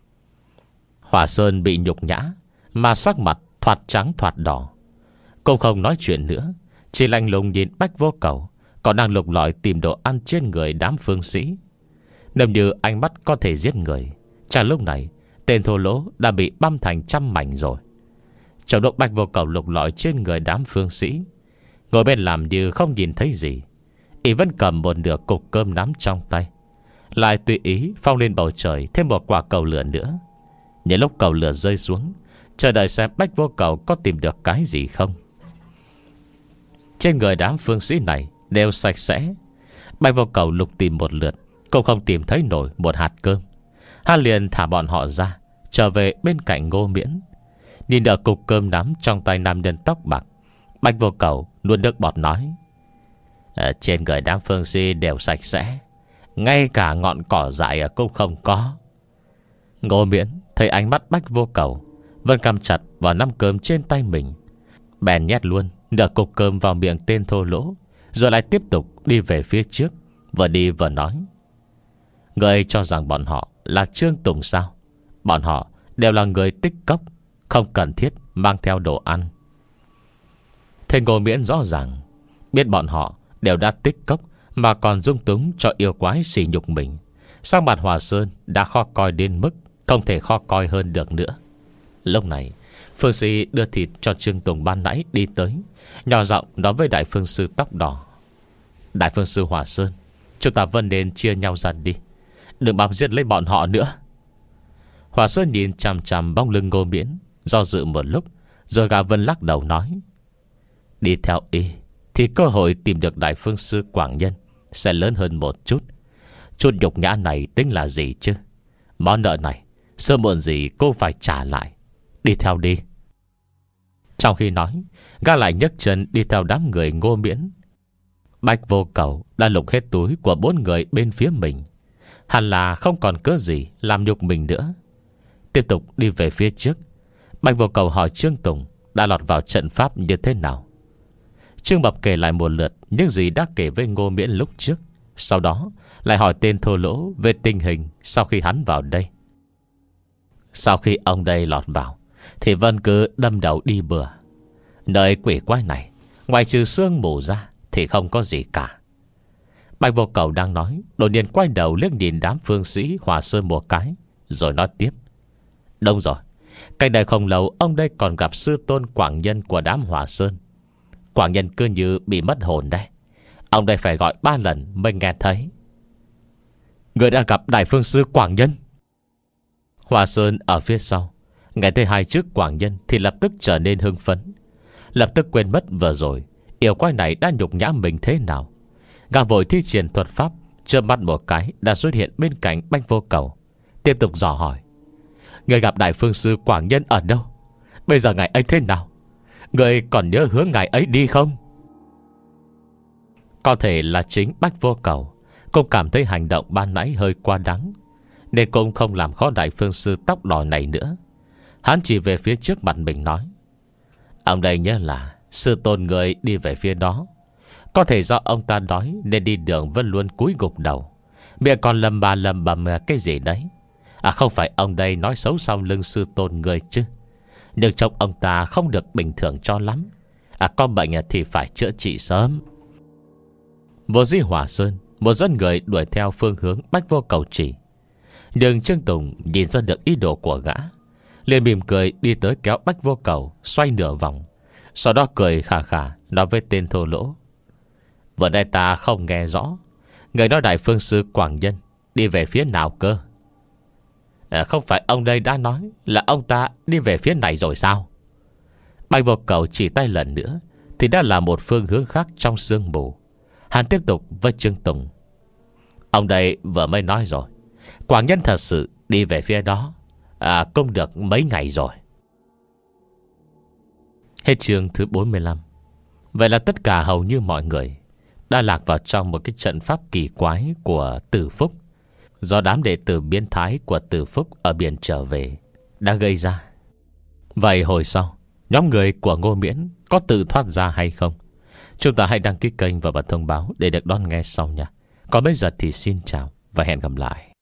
Hòa Sơn bị nhục nhã mà sắc mặt thoạt trắng thoạt đỏ. Cũng không nói chuyện nữa, chỉ lạnh lùng nhìn Bạch Vô Cầu còn đang lục lọi tìm đồ ăn trên người đám phương sĩ. Nếu như ánh mắt có thể giết người, chả lúc này tên thô lỗ đã bị băm thành trăm mảnh rồi. Trong lúc Bạch Vô Cầu lục lọi trên người đám phương sĩ, ngồi bên làm như không nhìn thấy gì, y vẫn cầm một nửa cục cơm nắm trong tay, lại tùy ý phong lên bầu trời thêm một quả cầu lửa nữa. Những lúc cầu lửa rơi xuống, chờ đợi xem Bạch Vô Cầu có tìm được cái gì không. Trên người đám phương sĩ này đều sạch sẽ. Bạch Vô Cầu lục tìm một lượt cũng không tìm thấy nổi một hạt cơm. Hắn liền thả bọn họ ra, trở về bên cạnh Ngô Miễn. Nhìn đỡ cục cơm nắm trong tay nam nhân tóc bạc, Bạch Vô Cầu nuốt nước bọt nói: Ở trên người đám phương sĩ đều sạch sẽ, ngay cả ngọn cỏ dại cũng không có. Ngô Miễn thấy ánh mắt Bạch Vô Cầu vẫn cắm chặt vào nắm cơm trên tay mình, bèn nhét luôn nửa cục cơm vào miệng tên thô lỗ, rồi lại tiếp tục đi về phía trước, vừa đi vừa nói: Người cho rằng bọn họ là Trương Tùng sao? Bọn họ đều là người tích cốc, không cần thiết mang theo đồ ăn. Thế Ngô Miễn rõ ràng biết bọn họ đều đã tích cốc mà còn dung túng cho yêu quái sỉ nhục mình. Sang mặt Hòa Sơn đã khó coi đến mức không thể khó coi hơn được nữa. Lúc này phương sĩ đưa thịt cho Trương Tùng ban nãy đi tới, nhỏ giọng nói với đại phương sư tóc đỏ: Đại phương sư Hòa Sơn, chúng ta vẫn nên chia nhau ra đi, đừng bám giết lấy bọn họ nữa. Hòa Sơn nhìn chằm chằm bóng lưng Ngô Miễn, do dự một lúc, rồi gã Vân lắc đầu nói: Đi theo y thì cơ hội tìm được đại phương sư Quảng Nhân sẽ lớn hơn một chút. Chút nhục nhã này tính là gì chứ? Món nợ này sớm muộn gì cô phải trả lại. Đi theo đi. Trong khi nói, gã lại nhấc chân đi theo đám người Ngô Miễn. Bạch Vô Cầu đã lục hết túi của bốn người bên phía mình, hẳn là không còn cớ gì làm nhục mình nữa. Tiếp tục đi về phía trước, Bạch Vô Cầu hỏi Trương Tùng đã lọt vào trận pháp như thế nào. Trương Mập kể lại một lượt những gì đã kể với Ngô Miễn lúc trước, sau đó lại hỏi tên thô lỗ về tình hình sau khi hắn vào đây. Sau khi ông đây lọt vào thì Vân cứ đâm đầu đi bừa. Nơi quỷ quái này, ngoài trừ sương mù ra thì không có gì cả. Bạch Vô Cầu đang nói, đột nhiên quay đầu liếc nhìn đám phương sĩ Hòa Sơn một cái, rồi nói tiếp: Đúng rồi, cách đây không lâu ông đây còn gặp sư tôn Quảng Nhân của đám Hòa Sơn. Quảng Nhân cứ như bị mất hồn đây. Ông đây phải gọi ba lần mới nghe thấy. Người đã gặp đại phương sư Quảng Nhân? Hòa Sơn ở phía sau nghe thấy hai chữ Quảng Nhân thì lập tức trở nên hưng phấn, lập tức quên mất vừa rồi yêu quái này đã nhục nhã mình thế nào. Gã vội thi triển thuật pháp, chớp mắt một cái đã xuất hiện bên cạnh Bạch Vô Cầu, tiếp tục dò hỏi: Người gặp đại phương sư Quảng Nhân ở đâu? Bây giờ ngài ấy thế nào? Người còn nhớ hướng ngài ấy đi không? Có thể là chính Bạch Vô Cầu cũng cảm thấy hành động ban nãy hơi quá đáng, nên cũng không làm khó Đại Phương Sư tóc đỏ này nữa. Hắn chỉ về phía trước mặt mình nói: Ông đây nhớ là sư tôn người đi về phía đó. Có thể do ông ta đói nên đi đường vẫn luôn cúi gục đầu, miệng còn lầm bà lầm bầm cái gì đấy. À không phải ông đây nói xấu sau lưng sư tôn người chứ. Nhưng trông ông ta không được bình thường cho lắm. À có bệnh thì phải chữa trị sớm. Vô Di Hỏa Sơn, một dân người đuổi theo phương hướng Bách Vô Cầu chỉ. Nhưng Trương Tùng nhìn ra được ý đồ của gã, liền mỉm cười đi tới kéo Bách Vô Cầu xoay nửa vòng. Sau đó cười khà khà nói với tên thô lỗ: Vừa nay ta không nghe rõ, người nói Đại Phương Sư Quảng Nhân đi về phía nào cơ? À, không phải ông đây đã nói là ông ta đi về phía này rồi sao? Bách Vô Cầu chỉ tay lần nữa thì đã là một phương hướng khác trong sương mù. Hắn tiếp tục với Trương Tùng: Ông đây vừa mới nói rồi, Quảng Nhân thật sự đi về phía đó. À cũng được mấy ngày rồi. Hết chương thứ bốn mươi lăm. Vậy là tất cả hầu như mọi người đã lạc vào trong một cái trận pháp kỳ quái của Tử Phúc, do đám đệ tử biến thái của Tử Phúc ở biển trở về đã gây ra. Vậy hồi sau, nhóm người của Ngô Miễn có tự thoát ra hay không? Chúng ta hãy đăng ký kênh và bật thông báo để được đón nghe sau nha. Còn bây giờ thì xin chào và hẹn gặp lại.